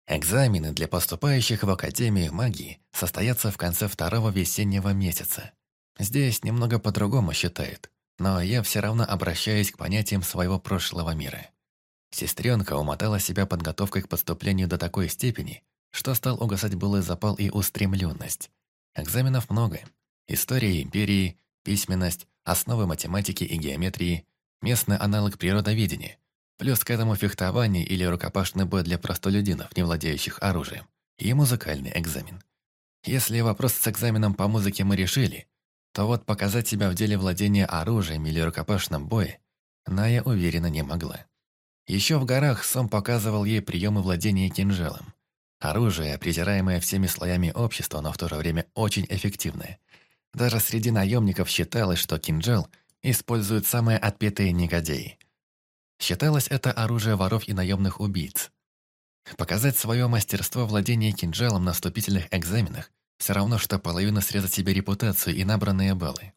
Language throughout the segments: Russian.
Экзамены для поступающих в Академию магии состоятся в конце второго весеннего месяца. Здесь немного по-другому считают, но я все равно обращаюсь к понятиям своего прошлого мира. Сестренка умотала себя подготовкой к поступлению до такой степени, что стал угасать былой запал и устремленность. Экзаменов много. История империи, письменность, основы математики и геометрии, местный аналог природоведения, плюс к этому фехтование или рукопашный бой для простолюдинов, не владеющих оружием, и музыкальный экзамен. Если вопрос с экзаменом по музыке мы решили, то вот показать себя в деле владения оружием или рукопашном бое Ная уверенно не могла. Еще в горах Сом показывал ей приемы владения кинжалом. Оружие, презираемое всеми слоями общества, но в то же время очень эффективное. Даже среди наемников считалось, что кинжал используют самые отпетые негодяи. Считалось это оружие воров и наемных убийц. Показать свое мастерство владения кинжалом на вступительных экзаменах все равно, что половину срезать себе репутацию и набранные баллы.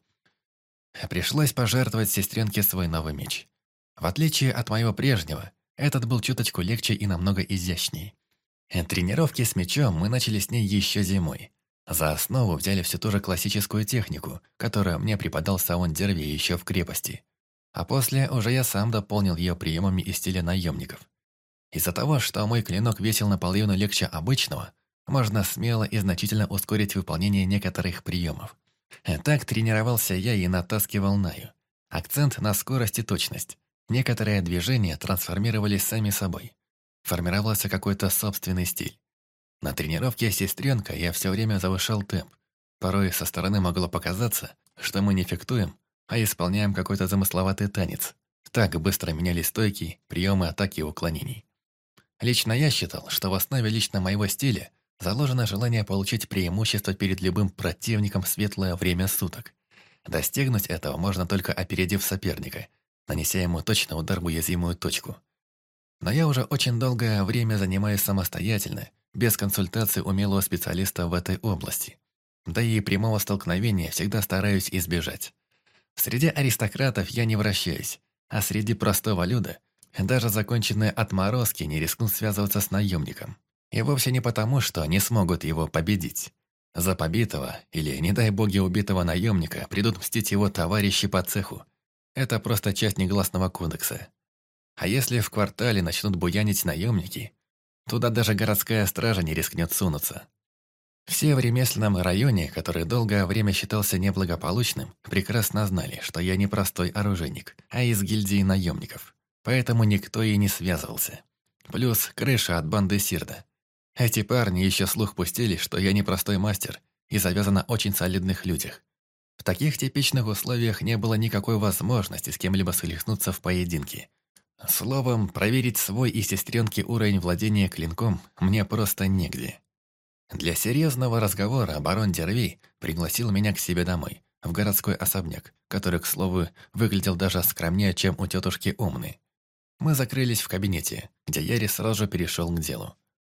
Пришлось пожертвовать сестренке свой новый меч. В отличие от моего прежнего, этот был чуточку легче и намного изящней. Тренировки с мечом мы начали с ней еще зимой. За основу взяли всю ту же классическую технику, которую мне преподал Саон Дерви еще в крепости. А после уже я сам дополнил ее приемами из стиля наемников. Из-за того, что мой клинок весил наполовину легче обычного, можно смело и значительно ускорить выполнение некоторых приемов. Так тренировался я и натаскивал Наю. Акцент на скорость и точность. Некоторые движения трансформировались сами собой. Формировался какой-то собственный стиль. На тренировке с сестренкой я все время завышал темп. Порой со стороны могло показаться, что мы не фехтуем, а исполняем какой-то замысловатый танец. Так быстро менялись стойки, приемы атаки и уклонений. Лично я считал, что в основе лично моего стиля заложено желание получить преимущество перед любым противником в светлое время суток. Достигнуть этого можно только опередив соперника, нанеся ему точно удар в уязвимую точку. Но я уже очень долгое время занимаюсь самостоятельно, без консультации умелого специалиста в этой области. Да и прямого столкновения всегда стараюсь избежать. Среди аристократов я не вращаюсь, а среди простого люда даже законченные отморозки не рискнут связываться с наемником. И вовсе не потому, что не смогут его победить. За побитого или, не дай боги, убитого наемника придут мстить его товарищи по цеху. Это просто часть негласного кодекса. А если в квартале начнут буянить наемники, туда даже городская стража не рискнет сунуться. Все в ремесленном районе, который долгое время считался неблагополучным, прекрасно знали, что я не простой оружейник, а из гильдии наемников. Поэтому никто и не связывался. Плюс крыша от банды Сирда. Эти парни еще слух пустили, что я не простой мастер и завязан на очень солидных людях. В таких типичных условиях не было никакой возможности с кем-либо схлестнуться в поединке. Словом, проверить свой и сестренки уровень владения клинком мне просто негде. Для серьезного разговора барон Дерви пригласил меня к себе домой, в городской особняк, который, к слову, выглядел даже скромнее, чем у тетушки Умны. Мы закрылись в кабинете, где Яри сразу же перешел к делу.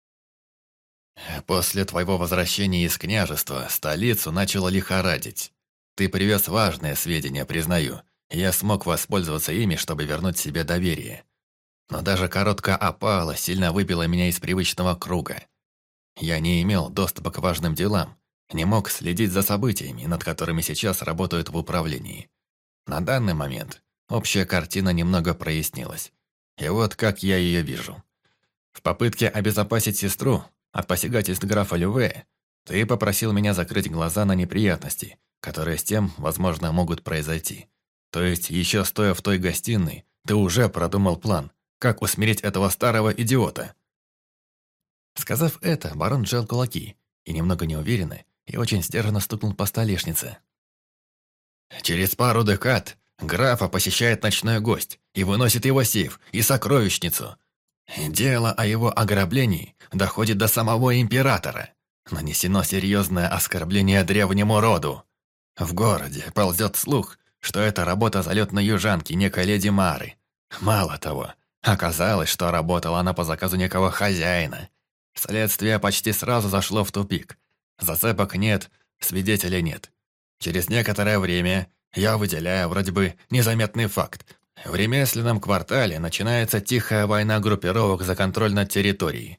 «После твоего возвращения из княжества столицу начало лихорадить. Ты привез важные сведения, признаю. Я смог воспользоваться ими, чтобы вернуть себе доверие. Но даже короткая опала сильно выбила меня из привычного круга. Я не имел доступа к важным делам, не мог следить за событиями, над которыми сейчас работают в управлении. На данный момент общая картина немного прояснилась. И вот как я ее вижу. В попытке обезопасить сестру от посягательств графа Люве, ты попросил меня закрыть глаза на неприятности, которые с тем, возможно, могут произойти. То есть, еще стоя в той гостиной, ты уже продумал план, как усмирить этого старого идиота. Сказав это, барон сжал кулаки и немного неуверенно и очень сдержанно стукнул по столешнице. Через пару декад графа посещает ночной гость и выносит его сейф и сокровищницу. Дело о его ограблении доходит до самого императора. Нанесено серьезное оскорбление древнему роду. В городе ползет слух, что это работа залетной южанки, некой леди Мары. Мало того, оказалось, что работала она по заказу некого хозяина. Следствие почти сразу зашло в тупик. Зацепок нет, свидетелей нет. Через некоторое время я выделяю вроде бы незаметный факт. В ремесленном квартале начинается тихая война группировок за контроль над территорией.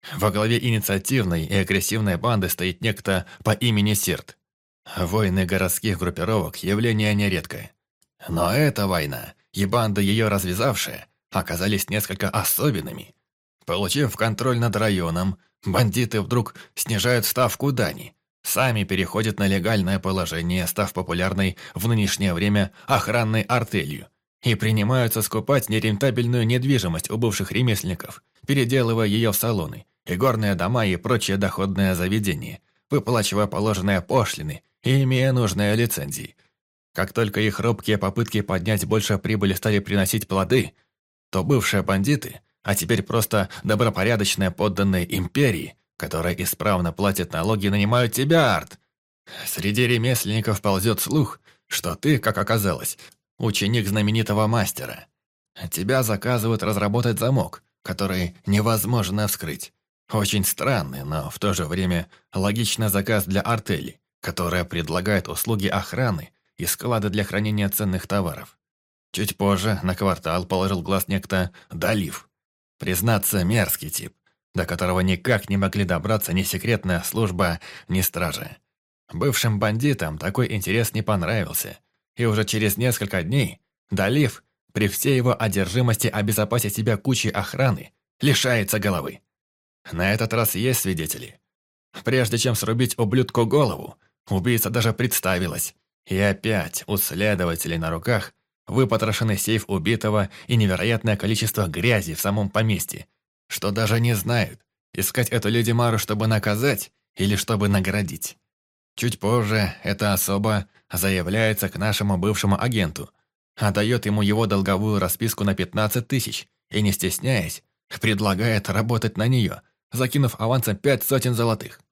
Во главе инициативной и агрессивной банды стоит некто по имени Сирт. Войны городских группировок – явление нередкое. Но эта война и банда, ее развязавшая, оказались несколько особенными. Получив контроль над районом, бандиты вдруг снижают ставку дани, сами переходят на легальное положение, став популярной в нынешнее время охранной артелью, и принимаются скупать нерентабельную недвижимость у бывших ремесленников, переделывая ее в салоны, игорные дома и прочие доходные заведения, выплачивая положенные пошлины и имея нужные лицензии. Как только их робкие попытки поднять больше прибыли стали приносить плоды, то бывшие бандиты, а теперь просто добропорядочные подданные империи, которые исправно платят налоги, нанимают тебя, Арт. Среди ремесленников ползет слух, что ты, как оказалось, ученик знаменитого мастера. Тебя заказывают разработать замок, который невозможно вскрыть. Очень странный, но в то же время логичный заказ для артели, которая предлагает услуги охраны и склады для хранения ценных товаров. Чуть позже на квартал положил глаз некто Далив. Признаться, мерзкий тип, до которого никак не могли добраться ни секретная служба, ни стражи. Бывшим бандитам такой интерес не понравился, и уже через несколько дней Далив, при всей его одержимости обезопасить себя кучей охраны, лишается головы. На этот раз есть свидетели. Прежде чем срубить ублюдку голову, убийца даже представилась. И опять у следователей на руках выпотрошенный сейф убитого и невероятное количество грязи в самом поместье, что даже не знают, искать эту леди Мару, чтобы наказать или чтобы наградить. Чуть позже эта особа заявляется к нашему бывшему агенту, отдает ему его долговую расписку на 15 тысяч и, не стесняясь, предлагает работать на нее, закинув авансом 5 сотен золотых.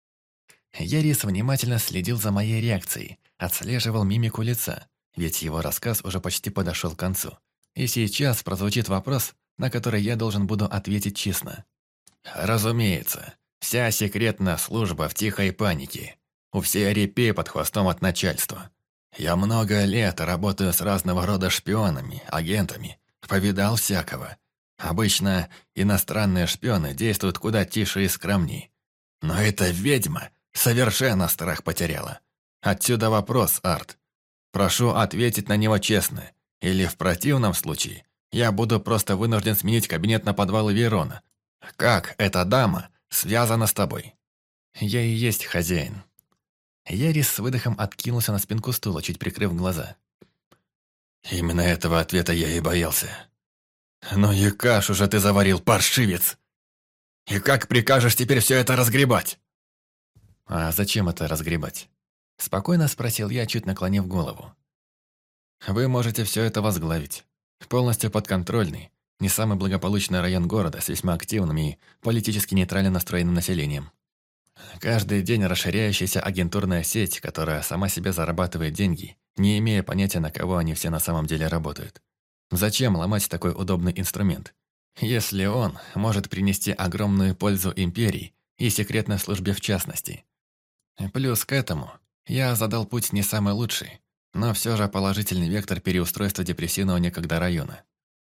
Ярис внимательно следил за моей реакцией, отслеживал мимику лица, ведь его рассказ уже почти подошел к концу. И сейчас прозвучит вопрос, на который я должен буду ответить честно. Разумеется, вся секретная служба в тихой панике. У всей репей под хвостом от начальства. Я много лет работаю с разного рода шпионами, агентами. Повидал всякого. Обычно иностранные шпионы действуют куда тише и скромней. Но эта ведьма совершенно страх потеряла. Отсюда вопрос, Арт. Прошу ответить на него честно, или в противном случае я буду просто вынужден сменить кабинет на подвал Верона. Как эта дама связана с тобой? Я и есть хозяин. Ярис с выдохом откинулся на спинку стула, чуть прикрыв глаза. Именно этого ответа я и боялся. Ну и кашу же ты заварил, паршивец! И как прикажешь теперь все это разгребать? А зачем это разгребать? Спокойно спросил я, чуть наклонив голову. Вы можете все это возглавить. Полностью подконтрольный, не самый благополучный район города с весьма активным и политически нейтрально настроенным населением. Каждый день расширяющаяся агентурная сеть, которая сама себе зарабатывает деньги, не имея понятия, на кого они все на самом деле работают. Зачем ломать такой удобный инструмент, если он может принести огромную пользу империи и секретной службе в частности? Плюс к этому я задал путь не самый лучший, но все же положительный вектор переустройства депрессивного некогда района.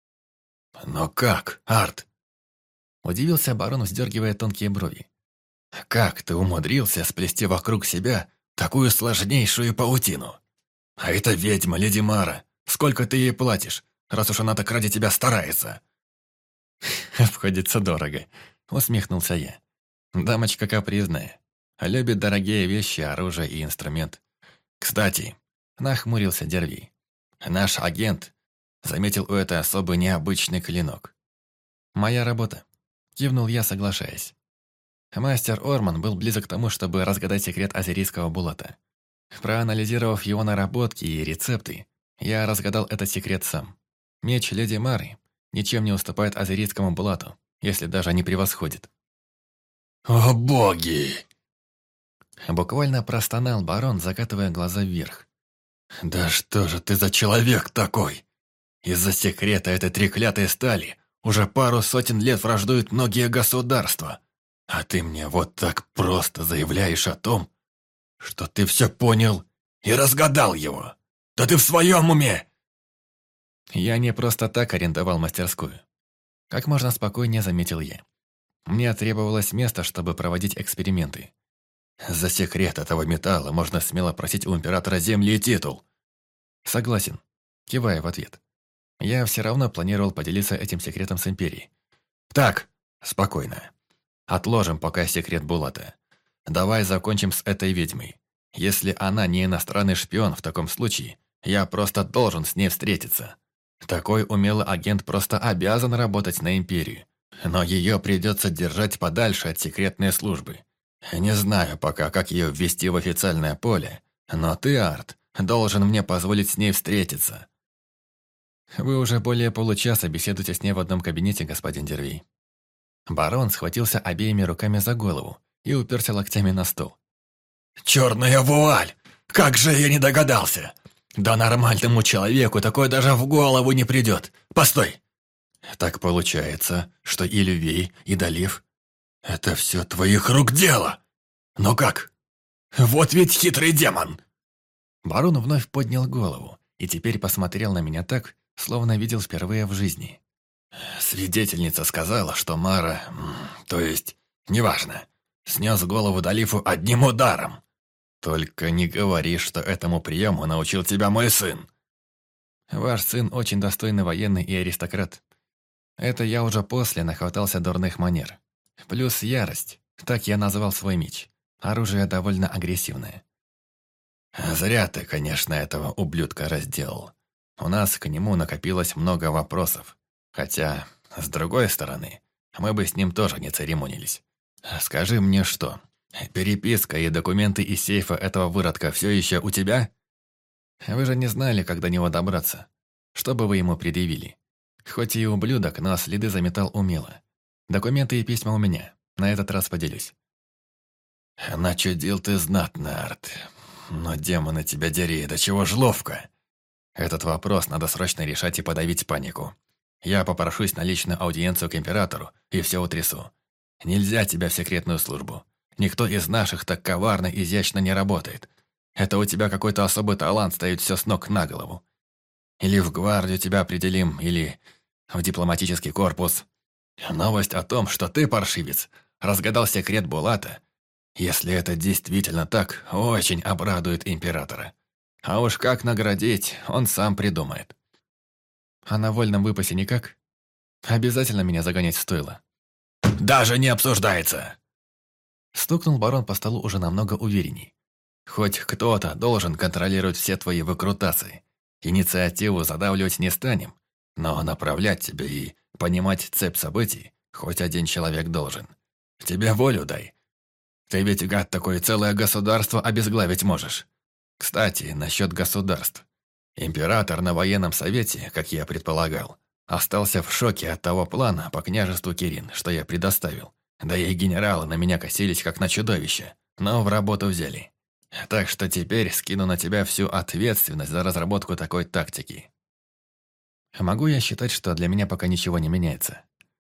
«Но как, Арт?» Удивился барон, вздергивая тонкие брови. «Как ты умудрился сплести вокруг себя такую сложнейшую паутину? А эта ведьма, леди Мара, сколько ты ей платишь, раз уж она так ради тебя старается?» «Обходится дорого», — усмехнулся я. «Дамочка капризная, любит дорогие вещи, оружие и инструмент. Кстати, нахмурился Дерви. Наш агент заметил у этой особы необычный клинок. Моя работа. Кивнул я, соглашаясь. Мастер Орман был близок к тому, чтобы разгадать секрет азерийского булата. Проанализировав его наработки и рецепты, я разгадал этот секрет сам. Меч леди Мары ничем не уступает азерийскому булату, если даже не превосходит. «О боги!» Буквально простонал барон, закатывая глаза вверх. «Да что же ты за человек такой? Из-за секрета этой треклятой стали уже пару сотен лет враждуют многие государства. А ты мне вот так просто заявляешь о том, что ты все понял и разгадал его. Да ты в своем уме!» Я не просто так арендовал мастерскую. Как можно спокойнее заметил я. Мне требовалось место, чтобы проводить эксперименты. За секрет этого металла можно смело просить у императора земли и титул. Согласен, кивая в ответ. Я все равно планировал поделиться этим секретом с Империей. Так, спокойно. Отложим пока секрет Булата. Давай закончим с этой ведьмой. Если она не иностранный шпион, в таком случае я просто должен с ней встретиться. Такой умелый агент просто обязан работать на Империю. Но ее придется держать подальше от секретной службы. Не знаю пока, как ее ввести в официальное поле, но ты, Арт, должен мне позволить с ней встретиться. Вы уже более получаса беседуете с ней в одном кабинете, господин Дервей. Барон схватился обеими руками за голову и уперся локтями на стол. «Черная вуаль! Как же я не догадался! Да нормальному человеку такое даже в голову не придет! Постой! Так получается, что и Лювей, и Далив — это все твоих рук дело! Но как? Вот ведь хитрый демон!» Барон вновь поднял голову и теперь посмотрел на меня так, словно видел впервые в жизни. Свидетельница сказала, что Мара, то есть, неважно, снес голову Далифу одним ударом. Только не говори, что этому приему научил тебя мой сын. Ваш сын очень достойный военный и аристократ. Это я уже после нахватался дурных манер. Плюс ярость, так я назвал свой меч. Оружие довольно агрессивное. Зря ты, конечно, этого ублюдка разделал. У нас к нему накопилось много вопросов. Хотя, с другой стороны, мы бы с ним тоже не церемонились. Скажи мне что, переписка и документы из сейфа этого выродка все еще у тебя? Вы же не знали, как до него добраться. Что бы вы ему предъявили? Хоть и ублюдок, но следы заметал умело. Документы и письма у меня. На этот раз поделюсь. Начудил ты знатно, Арт. Но демоны тебя дери, до чего ж ловко. Этот вопрос надо срочно решать и подавить панику. Я попрошусь на личную аудиенцию к императору и все утрясу. Нельзя тебя в секретную службу. Никто из наших так коварно и изящно не работает. Это у тебя какой-то особый талант стоит все с ног на голову. Или в гвардию тебя определим, или в дипломатический корпус. Новость о том, что ты, паршивец, разгадал секрет Булата, если это действительно так, очень обрадует императора. А уж как наградить, он сам придумает. А на вольном выпасе никак? Обязательно меня загонять стоило. «Даже не обсуждается!» Стукнул барон по столу уже намного уверенней. «Хоть кто-то должен контролировать все твои выкрутасы. Инициативу задавливать не станем, но направлять тебя и понимать цепь событий хоть один человек должен. Тебе волю дай. Ты ведь, гад такой, целое государство обезглавить можешь. Кстати, насчет государств. Император на военном совете, как я предполагал, остался в шоке от того плана по княжеству Кирин, что я предоставил. Да и генералы на меня косились, как на чудовище, но в работу взяли. Так что теперь скину на тебя всю ответственность за разработку такой тактики. Могу я считать, что для меня пока ничего не меняется?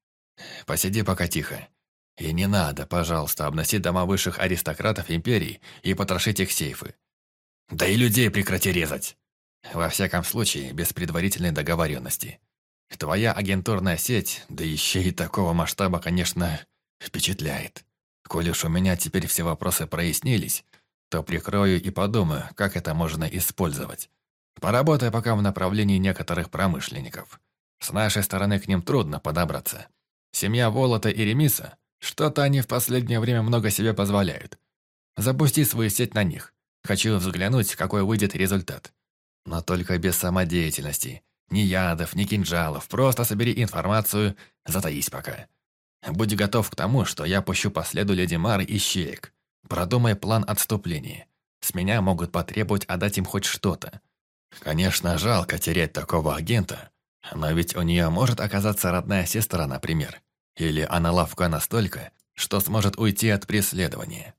Посиди пока тихо. И не надо, пожалуйста, обносить дома высших аристократов империи и потрошить их сейфы. Да и людей прекрати резать. Во всяком случае, без предварительной договоренности. Твоя агентурная сеть, да еще и такого масштаба, конечно, впечатляет. Коль уж у меня теперь все вопросы прояснились, то прикрою и подумаю, как это можно использовать. Поработай пока в направлении некоторых промышленников. С нашей стороны к ним трудно подобраться. Семья Волота и Ремиса, что-то они в последнее время много себе позволяют. Запусти свою сеть на них. Хочу взглянуть, какой выйдет результат. Но только без самодеятельности. Ни ядов, ни кинжалов. Просто собери информацию, затаись пока. Будь готов к тому, что я пущу по следу леди Мары и щеек. Продумай план отступления. С меня могут потребовать отдать им хоть что-то. Конечно, жалко терять такого агента, но ведь у нее может оказаться родная сестра, например. Или она ловка настолько, что сможет уйти от преследования.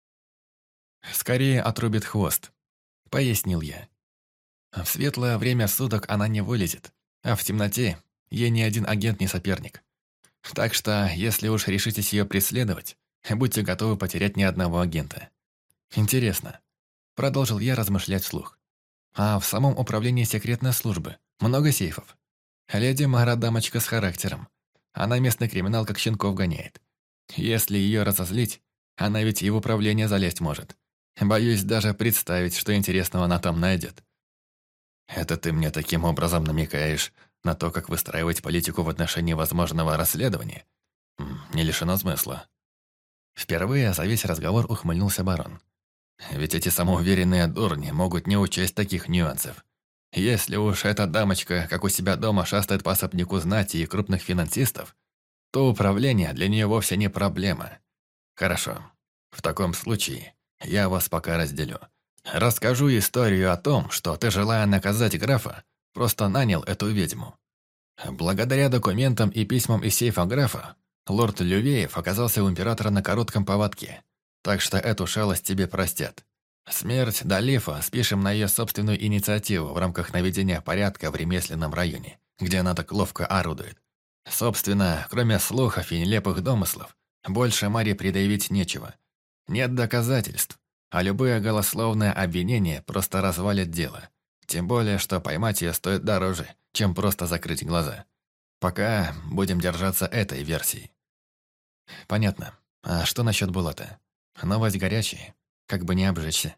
«Скорее отрубит хвост», — пояснил я. «В светлое время суток она не вылезет, а в темноте ей ни один агент не соперник. Так что, если уж решитесь ее преследовать, будьте готовы потерять ни одного агента». «Интересно», — продолжил я размышлять вслух. «А в самом управлении секретной службы много сейфов? Леди Мара дамочка с характером. Она местный криминал как щенков гоняет. Если ее разозлить, она ведь и в управление залезть может. Боюсь даже представить, что интересного она там найдет. Это ты мне таким образом намекаешь на то, как выстраивать политику в отношении возможного расследования? Не лишено смысла. Впервые за весь разговор ухмыльнулся барон. Ведь эти самоуверенные дурни могут не учесть таких нюансов. Если уж эта дамочка, как у себя дома, шастает по особняку знати и крупных финансистов, то управление для нее вовсе не проблема. Хорошо. В таком случае я вас пока разделю. Расскажу историю о том, что ты, желая наказать графа, просто нанял эту ведьму. Благодаря документам и письмам из сейфа графа, лорд Лювеев оказался у императора на коротком поводке, так что эту шалость тебе простят. Смерть Далифа спишем на ее собственную инициативу в рамках наведения порядка в ремесленном районе, где она так ловко орудует. Собственно, кроме слухов и нелепых домыслов, больше Маре предъявить нечего. Нет доказательств, а любое голословное обвинение просто развалит дело. Тем более, что поймать ее стоит дороже, чем просто закрыть глаза. Пока будем держаться этой версии. Понятно. А что насчет Булата? Новость горячая, как бы не обжечься.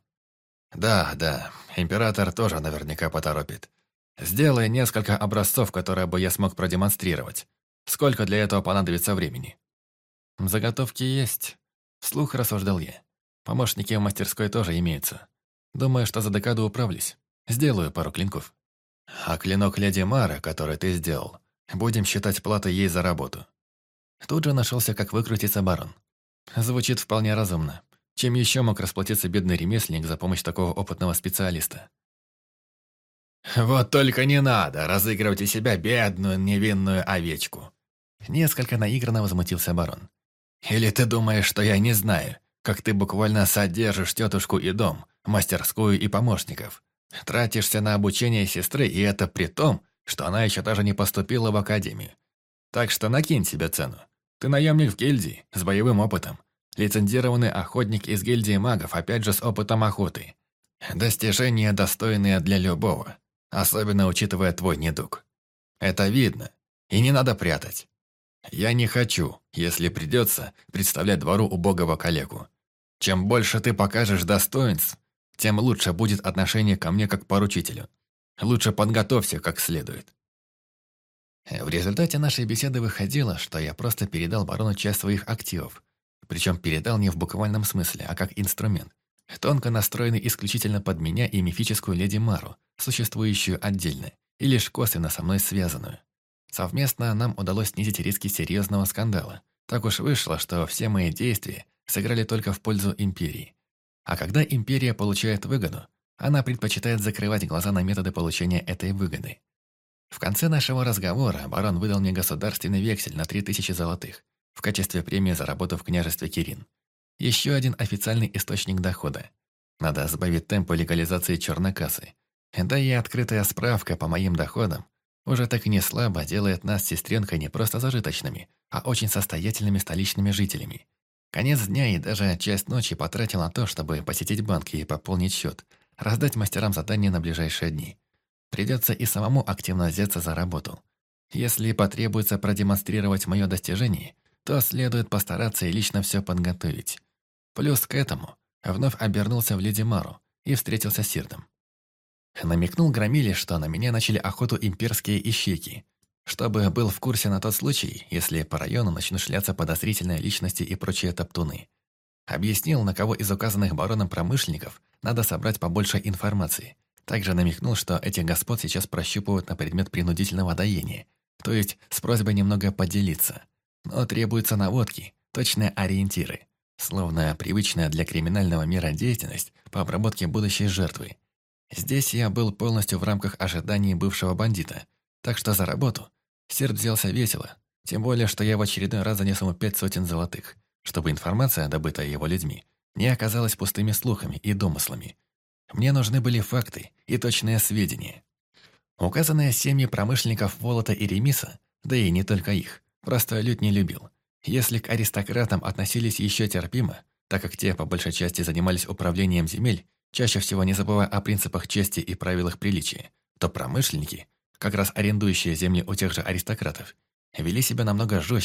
Да, император тоже наверняка поторопит. Сделай несколько образцов, которые бы я смог продемонстрировать. Сколько для этого понадобится времени? Заготовки есть. Вслух рассуждал я. Помощники в мастерской тоже имеются. Думаю, что за декаду управлюсь. Сделаю пару клинков. А клинок леди Мары, который ты сделал, будем считать платой ей за работу. Тут же нашелся, как выкрутиться барон. Звучит вполне разумно. Чем еще мог расплатиться бедный ремесленник за помощь такого опытного специалиста? «Вот только не надо разыгрывать из себя бедную невинную овечку!» Несколько наигранно возмутился барон. «Или ты думаешь, что я не знаю, как ты буквально содержишь тетушку и дом, мастерскую и помощников? Тратишься на обучение сестры, и это при том, что она еще даже не поступила в академию. Так что накинь себе цену. Ты наемник в гильдии, с боевым опытом. Лицензированный охотник из гильдии магов, опять же с опытом охоты. Достижения, достойные для любого, особенно учитывая твой недуг. Это видно, и не надо прятать. Я не хочу, если придется, представлять двору убогого коллегу. Чем больше ты покажешь достоинств, тем лучше будет отношение ко мне как к поручителю. Лучше подготовься как следует. В результате нашей беседы выходило, что я просто передал барону часть своих активов, причем передал не в буквальном смысле, а как инструмент, тонко настроенный исключительно под меня и мифическую леди Мару, существующую отдельно и лишь косвенно со мной связанную. Совместно нам удалось снизить риски серьезного скандала. Так уж вышло, что все мои действия сыграли только в пользу Империи. А когда Империя получает выгоду, она предпочитает закрывать глаза на методы получения этой выгоды. В конце нашего разговора барон выдал мне государственный вексель на 3000 золотых в качестве премии за работу в княжестве Кирин. Еще один официальный источник дохода. Надо сбавить темпы легализации черной кассы. Да и открытая справка по моим доходам уже так и не слабо делает нас с сестренкой не просто зажиточными, а очень состоятельными столичными жителями. Конец дня и даже часть ночи потратил на то, чтобы посетить банки и пополнить счет, раздать мастерам задания на ближайшие дни. Придется и самому активно взяться за работу. Если потребуется продемонстрировать мое достижение, то следует постараться и лично все подготовить. Плюс к этому вновь обернулся в леди Мару и встретился с Сирдом. Намекнул Громиле, что на меня начали охоту имперские ищейки, чтобы был в курсе на тот случай, если по району начнут шляться подозрительные личности и прочие топтуны. Объяснил, на кого из указанных бароном промышленников надо собрать побольше информации. Также намекнул, что этих господ сейчас прощупывают на предмет принудительного доения, то есть с просьбой немного поделиться. Но требуются наводки, точные ориентиры, словно привычная для криминального мира деятельность по обработке будущей жертвы. Здесь я был полностью в рамках ожиданий бывшего бандита, так что за работу Сирд взялся весело, тем более, что я в очередной раз занес ему 500 золотых, чтобы информация, добытая его людьми, не оказалась пустыми слухами и домыслами. Мне нужны были факты и точные сведения. Указанные семьи промышленников Волота и Ремиса, да и не только их, простой люд не любил. Если к аристократам относились еще терпимо, так как те по большей части занимались управлением земель, чаще всего не забывая о принципах чести и правилах приличия, то промышленники, как раз арендующие земли у тех же аристократов, вели себя намного жестче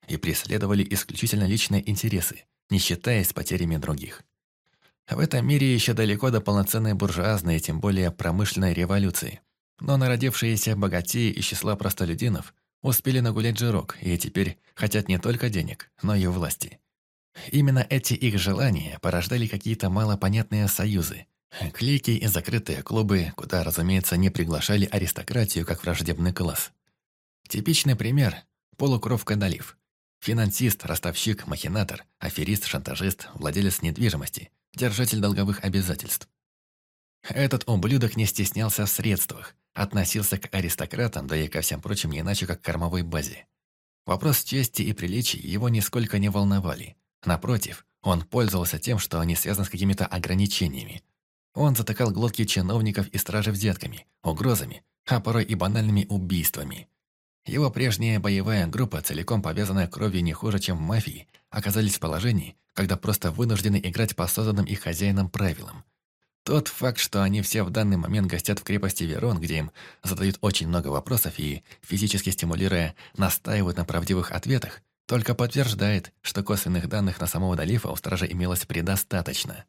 и преследовали исключительно личные интересы, не считаясь с потерями других. В этом мире еще далеко до полноценной буржуазной, тем более промышленной революции. Но народившиеся богатеи из числа простолюдинов успели нагулять жирок и теперь хотят не только денег, но и власти. Именно эти их желания порождали какие-то малопонятные союзы, клики и закрытые клубы, куда, разумеется, не приглашали аристократию как враждебный класс. Типичный пример – полукровка Далив. Финансист, ростовщик, махинатор, аферист, шантажист, владелец недвижимости, держатель долговых обязательств. Этот ублюдок не стеснялся в средствах, относился к аристократам, да и ко всем прочим не иначе, как к кормовой базе. Вопрос чести и приличий его нисколько не волновали. Напротив, он пользовался тем, что они связаны с какими-то ограничениями. Он затыкал глотки чиновников и стражи взятками, угрозами, а порой и банальными убийствами. Его прежняя боевая группа, целиком повязанная кровью не хуже, чем в мафии, оказались в положении, когда просто вынуждены играть по созданным их хозяином правилам. Тот факт, что они все в данный момент гостят в крепости Верон, где им задают очень много вопросов и, физически стимулируя, настаивают на правдивых ответах, только подтверждает, что косвенных данных на самого Далифа у стража имелось предостаточно.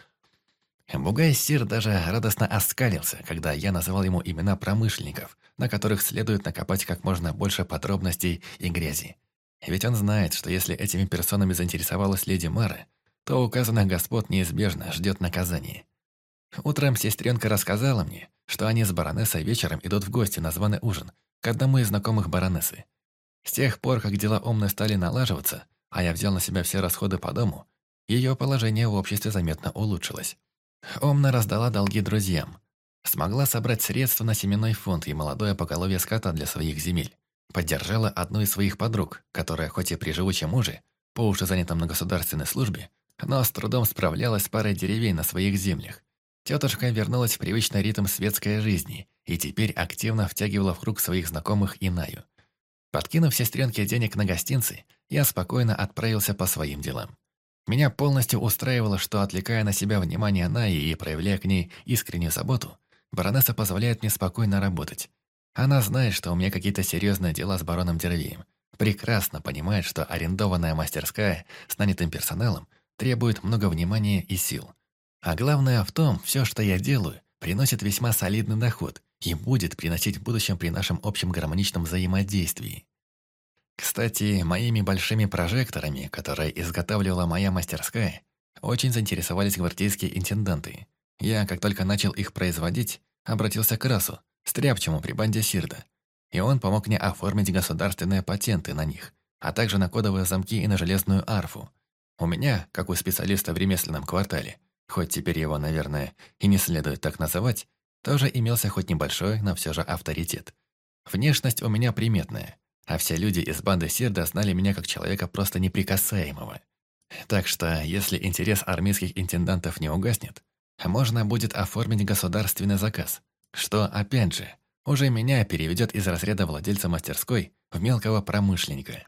Бугай-Сир даже радостно оскалился, когда я называл ему имена промышленников, на которых следует накопать как можно больше подробностей и грязи. Ведь он знает, что если этими персонами заинтересовалась леди Мара, то указанных господ неизбежно ждет наказание. Утром сестренка рассказала мне, что они с баронессой вечером идут в гости на званый ужин к одному из знакомых баронессы. С тех пор, как дела Омны стали налаживаться, а я взял на себя все расходы по дому, ее положение в обществе заметно улучшилось. Омна раздала долги друзьям, смогла собрать средства на семенной фонд и молодое поголовье скота для своих земель, поддержала одну из своих подруг, которая хоть и при живучем муже, по уши занятом на государственной службе, но с трудом справлялась с парой деревень на своих землях. Тетушка вернулась в привычный ритм светской жизни и теперь активно втягивала в круг своих знакомых Инаю. Подкинув сестренке денег на гостинцы, я спокойно отправился по своим делам. Меня полностью устраивало, что, отвлекая на себя внимание Наи и проявляя к ней искреннюю заботу, баронесса позволяет мне спокойно работать. Она знает, что у меня какие-то серьезные дела с бароном Дервием. Прекрасно понимает, что арендованная мастерская с нанятым персоналом требует много внимания и сил. А главное в том, все, что я делаю, приносит весьма солидный доход и будет приносить в будущем при нашем общем гармоничном взаимодействии. Кстати, моими большими прожекторами, которые изготавливала моя мастерская, очень заинтересовались гвардейские интенданты. Я, как только начал их производить, обратился к Расу, стряпчему при банде Сирда, и он помог мне оформить государственные патенты на них, а также на кодовые замки и на железную арфу. У меня, как у специалиста в ремесленном квартале, хоть теперь его, наверное, и не следует так называть, тоже имелся хоть небольшой, но все же авторитет. Внешность у меня приметная, а все люди из банды Сирда знали меня как человека просто неприкасаемого. Так что, если интерес армейских интендантов не угаснет, можно будет оформить государственный заказ, что, опять же, уже меня переведет из разряда владельца мастерской в мелкого промышленника.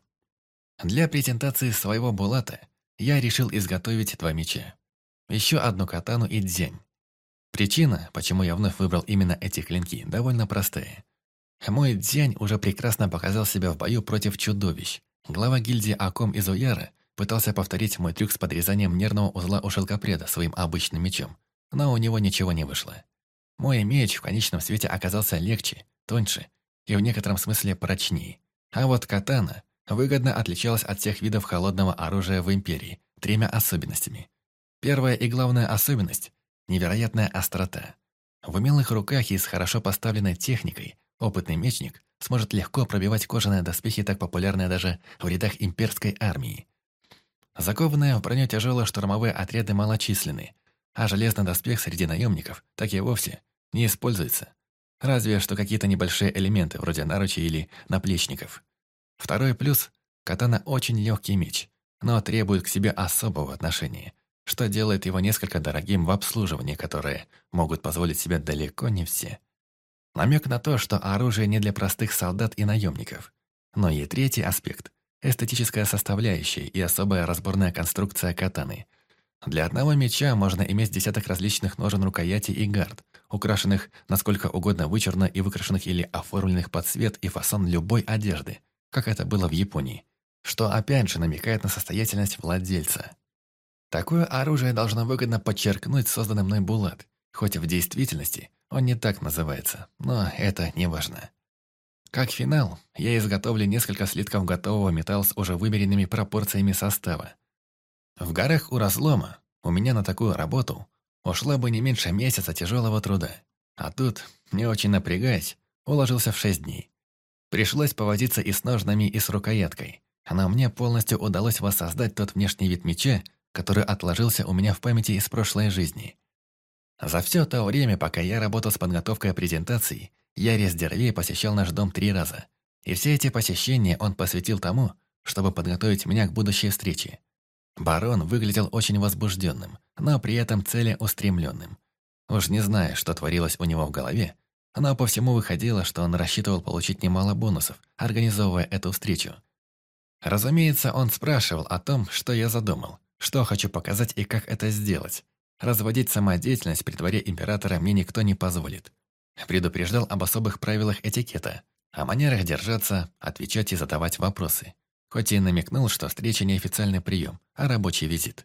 Для презентации своего булата я решил изготовить 2 меча. Еще одну катану и дзянь. Причина, почему я вновь выбрал именно эти клинки, довольно простая. Мой дзянь уже прекрасно показал себя в бою против чудовищ. Глава гильдии Аком из Уяра пытался повторить мой трюк с подрезанием нервного узла у шелкопреда своим обычным мечом, но у него ничего не вышло. Мой меч в конечном свете оказался легче, тоньше и в некотором смысле прочнее. А вот катана выгодно отличалась от всех видов холодного оружия в Империи 3 особенностями. Первая и главная особенность – невероятная острота. В умелых руках и с хорошо поставленной техникой опытный мечник сможет легко пробивать кожаные доспехи, так популярные даже в рядах имперской армии. Закованные в броню тяжелые штурмовые отряды малочисленны, а железный доспех среди наемников так и вовсе не используется. Разве что какие-то небольшие элементы, вроде наручей или наплечников. Второй плюс – катана очень легкий меч, но требует к себе особого отношения, что делает его несколько дорогим в обслуживании, которое могут позволить себе далеко не все. Намек на то, что оружие не для простых солдат и наемников. Но и третий аспект – эстетическая составляющая и особая разборная конструкция катаны. Для одного меча можно иметь десяток различных ножен рукояти и гард, украшенных насколько угодно вычурно и выкрашенных или оформленных под цвет и фасон любой одежды, как это было в Японии. что опять же намекает на состоятельность владельца. Такое оружие должно выгодно подчеркнуть созданный мной Булат, хоть в действительности он не так называется, но это не важно. Как финал, я изготовлю несколько слитков готового металла с уже вымеренными пропорциями состава. В горах у разлома у меня на такую работу ушло бы не меньше месяца тяжелого труда. А тут, не очень напрягаясь, уложился в 6 дней. Пришлось повозиться и с ножнами, и с рукояткой. Но мне полностью удалось воссоздать тот внешний вид меча, который отложился у меня в памяти из прошлой жизни. За все то время, пока я работал с подготовкой презентаций, Ярис Дервей посещал наш дом 3 раза. И все эти посещения он посвятил тому, чтобы подготовить меня к будущей встрече. Барон выглядел очень возбужденным, но при этом целеустремленным. Уж не знаю, что творилось у него в голове, но по всему выходило, что он рассчитывал получить немало бонусов, организовывая эту встречу. Разумеется, он спрашивал о том, что я задумал, что хочу показать и как это сделать. Разводить самодеятельность при дворе императора мне никто не позволит. Предупреждал об особых правилах этикета, о манерах держаться, отвечать и задавать вопросы. Хоть и намекнул, что встреча не официальный прием, а рабочий визит.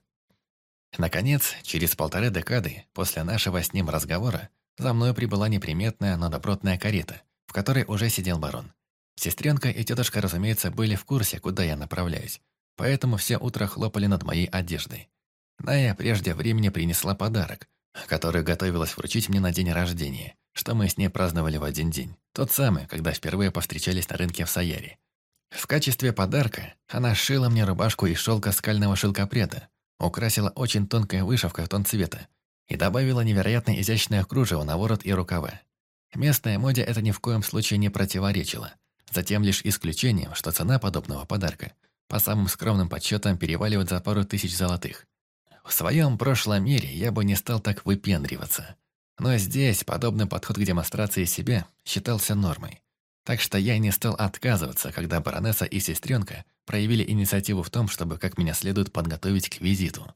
Наконец, через 1,5 декады после нашего с ним разговора за мной прибыла неприметная, но добротная карета, в которой уже сидел барон. Сестренка и тетушка, разумеется, были в курсе, куда я направляюсь, поэтому все утро хлопали над моей одеждой. Ная прежде времени принесла подарок, который готовилась вручить мне на день рождения, что мы с ней праздновали в один день, тот самый, когда впервые повстречались на рынке в Саяре. В качестве подарка она сшила мне рубашку из шелка скального шелкопряда, украсила очень тонкой вышивкой в тон цвета и добавила невероятно изящное кружево на ворот и рукава. Местной моде это ни в коем случае не противоречило, затем лишь исключением, что цена подобного подарка по самым скромным подсчетам переваливает за пару тысяч золотых. В своем прошлом мире я бы не стал так выпендриваться, но здесь подобный подход к демонстрации себя считался нормой. Так что я не стал отказываться, когда баронесса и сестренка проявили инициативу в том, чтобы как меня следует подготовить к визиту.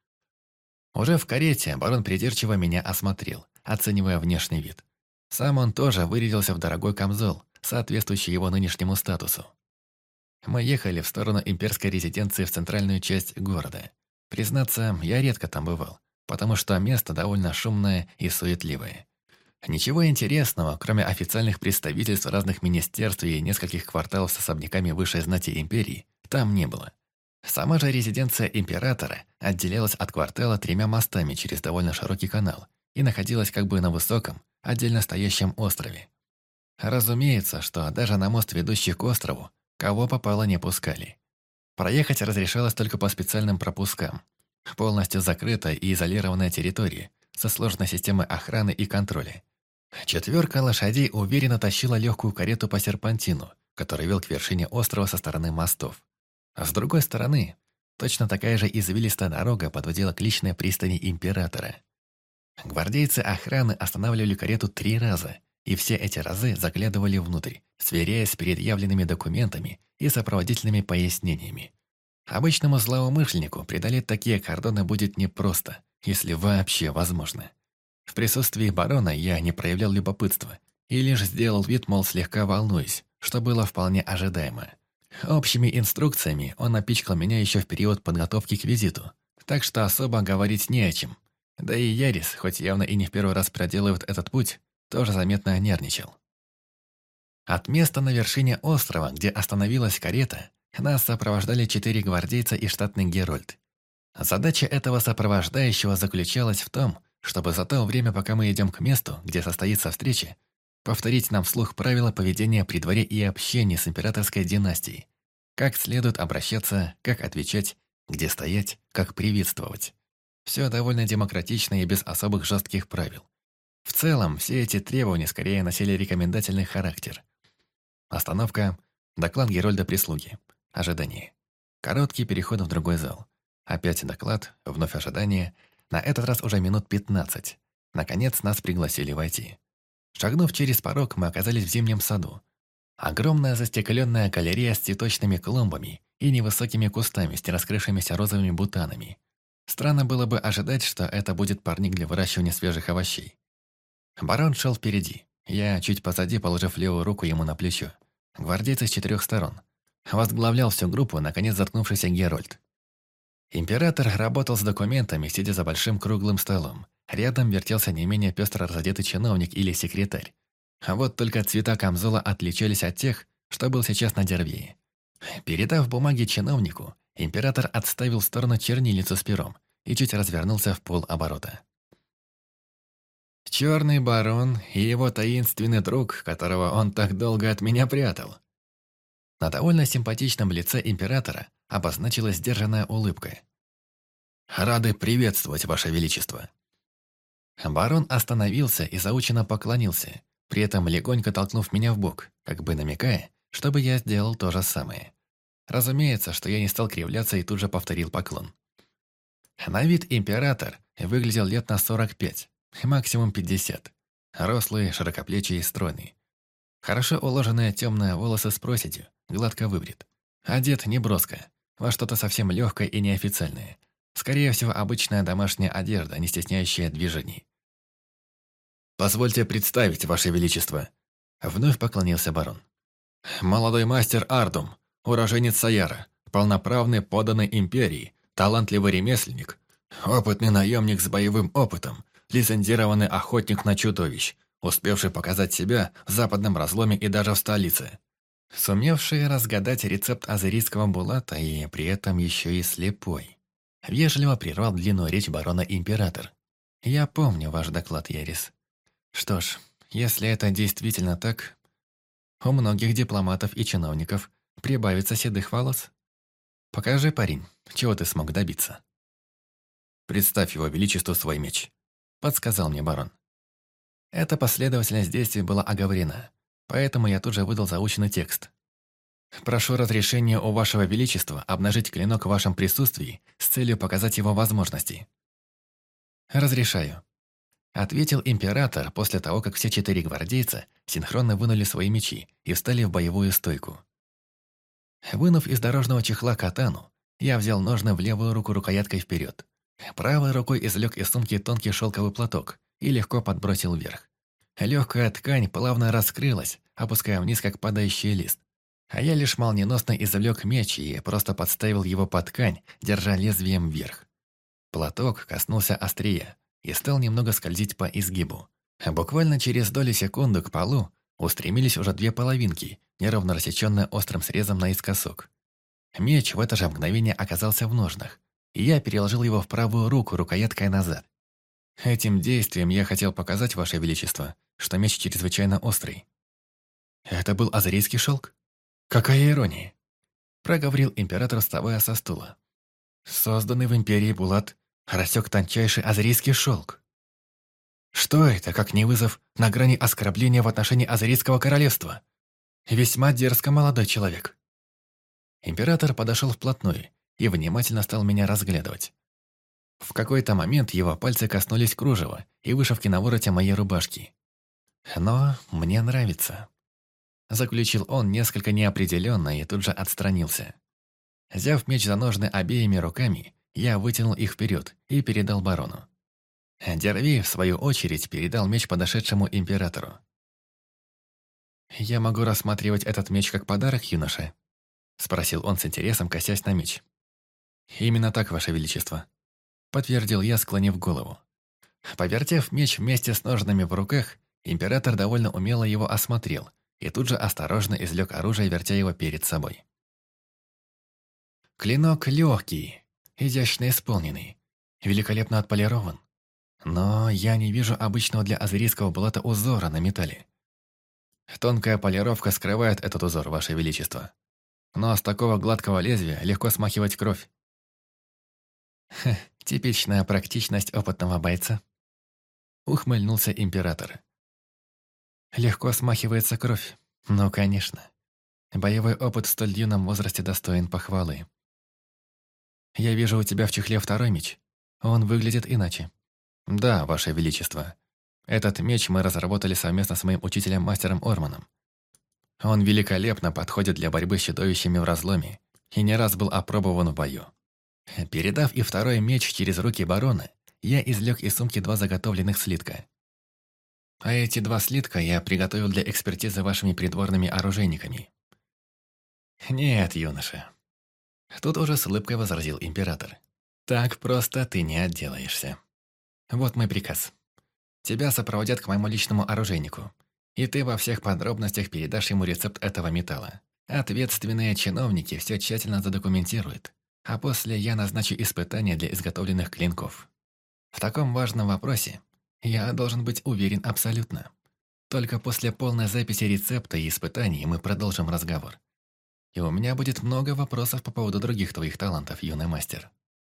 Уже в карете барон придирчиво меня осмотрел, оценивая внешний вид. Сам он тоже вырядился в дорогой камзол, соответствующий его нынешнему статусу. Мы ехали в сторону имперской резиденции в центральную часть города. Признаться, я редко там бывал, потому что место довольно шумное и суетливое. Ничего интересного, кроме официальных представительств разных министерств и нескольких кварталов с особняками высшей знати империи, там не было. Сама же резиденция императора отделялась от квартала 3 мостами через довольно широкий канал и находилась как бы на высоком, отдельно стоящем острове. Разумеется, что даже на мост, ведущий к острову, кого попало не пускали. Проехать разрешалось только по специальным пропускам. Полностью закрытая и изолированная территория, со сложной системой охраны и контроля. 4 лошадей уверенно тащила легкую карету по серпантину, который вел к вершине острова со стороны мостов. А с другой стороны, точно такая же извилистая дорога подводила к личной пристани императора. Гвардейцы охраны останавливали карету 3 раза, и все эти разы заглядывали внутрь, сверяясь с предъявленными документами и сопроводительными пояснениями. Обычному злоумышленнику преодолеть такие кордоны будет непросто, если вообще возможно. В присутствии барона я не проявлял любопытства и лишь сделал вид, мол, слегка волнуюсь, что было вполне ожидаемо. Общими инструкциями он напичкал меня еще в период подготовки к визиту, так что особо говорить не о чем. Да и Ярис, хоть явно и не в первый раз проделывает этот путь, тоже заметно нервничал. От места на вершине острова, где остановилась карета, нас сопровождали 4 гвардейца и штатный герольд. Задача этого сопровождающего заключалась в том, чтобы за то время, пока мы идем к месту, где состоится встреча, повторить нам вслух правила поведения при дворе и общения с императорской династией. Как следует обращаться, как отвечать, где стоять, как приветствовать. Все довольно демократично и без особых жестких правил. В целом, все эти требования скорее носили рекомендательный характер. Остановка, доклад герольда прислуги, ожидание. Короткий переход в другой зал. Опять доклад, вновь ожидание. На этот раз уже минут 15. Наконец нас пригласили войти. Шагнув через порог, мы оказались в зимнем саду. Огромная застекленная галерея с цветочными клумбами и невысокими кустами с нераскрывшимися розовыми бутанами. Странно было бы ожидать, что это будет парник для выращивания свежих овощей. Барон шел впереди. Я чуть позади, положив левую руку ему на плечо. Гвардейцы с 4 сторон. Возглавлял всю группу, наконец заткнувшийся Герольд. Император работал с документами, сидя за большим круглым столом. Рядом вертелся не менее пестро разодетый чиновник или секретарь. А вот только цвета камзола отличались от тех, что был сейчас на Дервее. Передав бумаги чиновнику, император отставил в сторону чернильницу с пером и чуть развернулся в полоборота. «Черный барон и его таинственный друг, которого он так долго от меня прятал». На довольно симпатичном лице императора обозначилась сдержанная улыбка. «Рады приветствовать, Ваше Величество». Барон остановился и заученно поклонился, при этом легонько толкнув меня в бок, как бы намекая, чтобы я сделал то же самое. Разумеется, что я не стал кривляться и тут же повторил поклон. На вид император выглядел лет на 45, максимум 50. Рослый, широкоплечий и стройный. Хорошо уложенные темные волосы с проседью, гладко выбрит. Одет неброско, во что-то совсем легкое и неофициальное. Скорее всего, обычная домашняя одежда, не стесняющая движений. «Позвольте представить, Ваше Величество», — вновь поклонился барон. «Молодой мастер Ардум, уроженец Саяра, полноправный подданный империи, талантливый ремесленник, опытный наемник с боевым опытом, лицензированный охотник на чудовищ, успевший показать себя в западном разломе и даже в столице, сумевший разгадать рецепт азерийского булата и при этом еще и слепой». Вежливо прервал длинную речь барона император. «Я помню ваш доклад, Ярис. Что ж, если это действительно так, у многих дипломатов и чиновников прибавится седых волос. Покажи, парень, чего ты смог добиться». «Представь его величеству свой меч», — подсказал мне барон. Эта последовательность действий была оговорена, поэтому я тут же выдал заученный текст. «Прошу разрешения у вашего величества обнажить клинок в вашем присутствии с целью показать его возможности». «Разрешаю», — ответил император после того, как все 4 гвардейца синхронно вынули свои мечи и встали в боевую стойку. Вынув из дорожного чехла катану, я взял ножны в левую руку рукояткой вперед. Правой рукой извлек из сумки тонкий шелковый платок и легко подбросил вверх. Легкая ткань плавно раскрылась, опуская вниз, как падающий лист. А я лишь молниеносно извлек меч и просто подставил его под ткань, держа лезвием вверх. Платок коснулся острия и стал немного скользить по изгибу. Буквально через доли секунды к полу устремились уже 2 половинки, неровно рассеченные острым срезом наискосок. Меч в это же мгновение оказался в ножнах, и я переложил его в правую руку рукояткой назад. Этим действием я хотел показать, Ваше Величество, что меч чрезвычайно острый. Это был азерийский шелк? Какая ирония! Проговорил император, вставая со стула. Созданный в империи булат рассек тончайший азерийский шелк. Что это, как не вызов на грани оскорбления в отношении азерийского королевства? Весьма дерзко, молодой человек. Император подошел вплотную и внимательно стал меня разглядывать. В какой-то момент его пальцы коснулись кружева и вышивки на вороте моей рубашки. «Но мне нравится», — заключил он несколько неопределенно и тут же отстранился. Взяв меч за ножны обеими руками, я вытянул их вперед и передал барону. Дерви, в свою очередь, передал меч подошедшему императору. «Я могу рассматривать этот меч как подарок, юноша?» — спросил он с интересом, косясь на меч. «Именно так, Ваше Величество», — подтвердил я, склонив голову. Повертев меч вместе с ножнами в руках, император довольно умело его осмотрел и тут же осторожно извлек оружие, вертя его перед собой. Клинок легкий, изящно исполненный, великолепно отполирован. Но я не вижу обычного для азерийского булата узора на металле. Тонкая полировка скрывает этот узор, Ваше Величество. Но с такого гладкого лезвия легко смахивать кровь. Типичная практичность опытного бойца. Ухмыльнулся император. Легко смахивается кровь. Ну, конечно. Боевой опыт в столь юном возрасте достоин похвалы. Я вижу у тебя в чехле второй меч. Он выглядит иначе. Да, Ваше Величество. Этот меч мы разработали совместно с моим учителем-мастером Орманом. Он великолепно подходит для борьбы с чудовищами в разломе и не раз был опробован в бою. Передав и второй меч через руки барона, я извлек из сумки 2 заготовленных слитка. А эти 2 слитка я приготовил для экспертизы вашими придворными оружейниками. Нет, юноша. Тут уже с улыбкой возразил император. Так просто ты не отделаешься. Вот мой приказ. Тебя сопроводят к моему личному оружейнику, и ты во всех подробностях передашь ему рецепт этого металла. Ответственные чиновники все тщательно задокументируют, а после я назначу испытания для изготовленных клинков. В таком важном вопросе я должен быть уверен абсолютно. Только после полной записи рецепта и испытаний мы продолжим разговор. И у меня будет много вопросов по поводу других твоих талантов, юный мастер.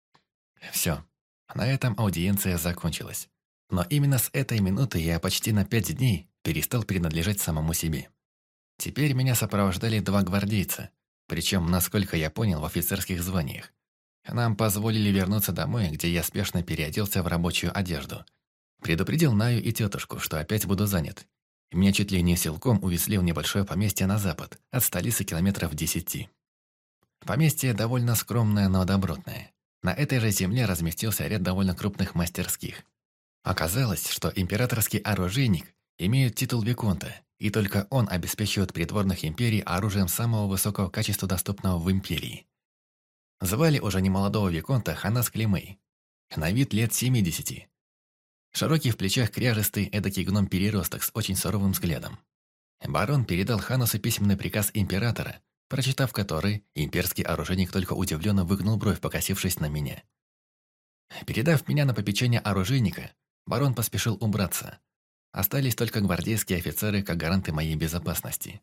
Все. На этом аудиенция закончилась. Но именно с этой минуты я почти на 5 дней перестал принадлежать самому себе. Теперь меня сопровождали 2 гвардейца, причем, насколько я понял, в офицерских званиях. Нам позволили вернуться домой, где я спешно переоделся в рабочую одежду. Предупредил Наю и тетушку, что опять буду занят. Меня чуть ли не силком увезли в небольшое поместье на запад, от столицы километров 10. Поместье довольно скромное, но добротное. На этой же земле разместился ряд довольно крупных мастерских. Оказалось, что императорский оружейник имеет титул виконта, и только он обеспечивает придворных империй оружием самого высокого качества, доступного в империи. Звали уже немолодого виконта Ханас Климей. На вид лет 70. Широкий в плечах кряжистый эдакий гном-переросток с очень суровым взглядом. Барон передал Ханасу письменный приказ императора, прочитав который, имперский оружейник только удивленно выгнул бровь, покосившись на меня. Передав меня на попечение оружейника, барон поспешил убраться. Остались только гвардейские офицеры, как гаранты моей безопасности.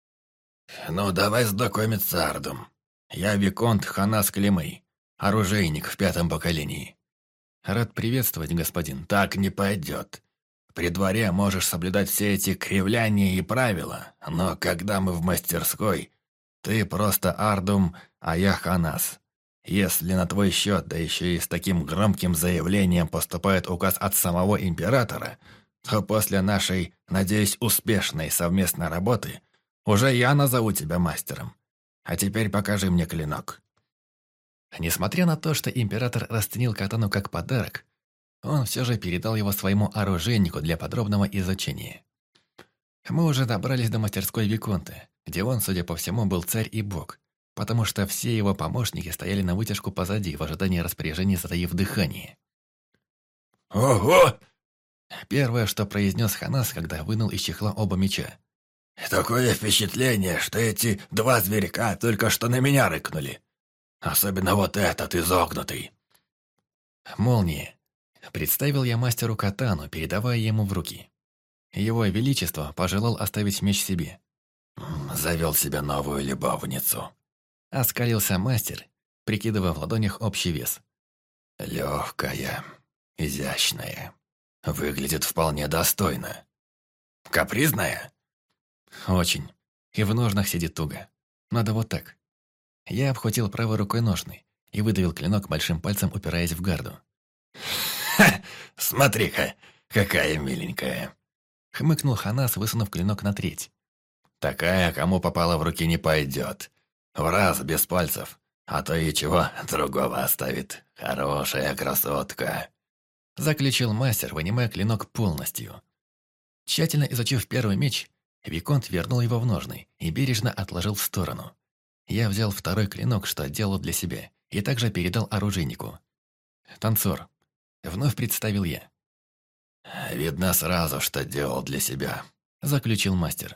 «Ну, давай знакомиться, Ардум. Я виконт Ханас Климей, оружейник в 5-м поколении». «Рад приветствовать, господин». «Так не пойдет. При дворе можешь соблюдать все эти кривляния и правила, но когда мы в мастерской, ты просто Ардум, а я Ханас. Если на твой счет, да еще и с таким громким заявлением поступает указ от самого императора, то после нашей, надеюсь, успешной совместной работы уже я назову тебя мастером. А теперь покажи мне клинок». Несмотря на то, что император расценил катану как подарок, он все же передал его своему оружейнику для подробного изучения. Мы уже добрались до мастерской виконта, где он, судя по всему, был царь и бог, потому что все его помощники стояли на вытяжку позади в ожидании распоряжений, затаив дыхание. «Ого!» Первое, что произнес Ханас, когда вынул из чехла оба меча. «Такое впечатление, что эти 2 зверька только что на меня рыкнули. Особенно вот этот изогнутый». «Молния». Представил я мастеру катану, передавая ему в руки. Его Величество пожелал оставить меч себе. «Завел себе новую любовницу», — оскалился мастер, прикидывая в ладонях общий вес. «Легкая, изящная, выглядит вполне достойно. Капризная?» «Очень. И в ножнах сидит туго. Надо вот так». Я обхватил правой рукой ножны и выдавил клинок большим пальцем, упираясь в гарду. «Ха! Смотри-ка, какая миленькая!» — хмыкнул Ханас, высунув клинок на треть. «Такая, кому попало в руки, не пойдет. В раз, без пальцев, а то и чего другого оставит. Хорошая красотка!» Заключил мастер, вынимая клинок полностью. Тщательно изучив первый меч, виконт вернул его в ножны и бережно отложил в сторону. Я взял второй клинок, что делал для себя, и также передал оружейнику. «Танцор», — вновь представил я. «Видно сразу, что делал для себя», — заключил мастер.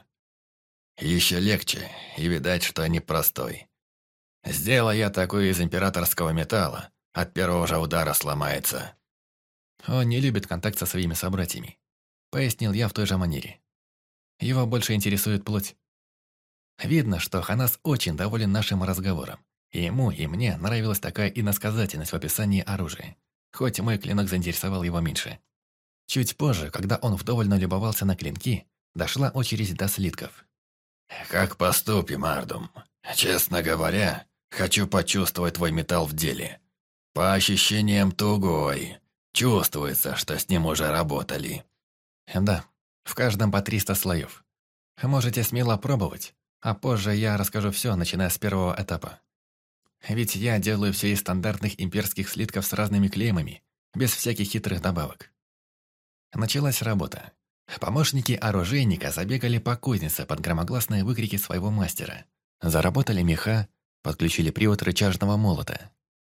«Еще легче, и видать, что непростой. Сделай я такой из императорского металла, от первого же удара сломается». «Он не любит контакт со своими собратьями», — пояснил я в той же манере. «Его больше интересует плоть». Видно, что Ханас очень доволен нашим разговором. И ему, и мне нравилась такая иносказательность в описании оружия, хоть мой клинок заинтересовал его меньше. Чуть позже, когда он вдоволь налюбовался на клинки, дошла очередь до слитков. «Как поступим, Ардум? Честно говоря, хочу почувствовать твой металл в деле. По ощущениям тугой. Чувствуется, что с ним уже работали». «Да, в каждом по 300 слоев. Можете смело пробовать, а позже я расскажу все, начиная с первого этапа. Ведь я делаю все из стандартных имперских слитков с разными клеймами, без всяких хитрых добавок». Началась работа. Помощники оружейника забегали по кузнице под громогласные выкрики своего мастера. Заработали меха, подключили привод рычажного молота.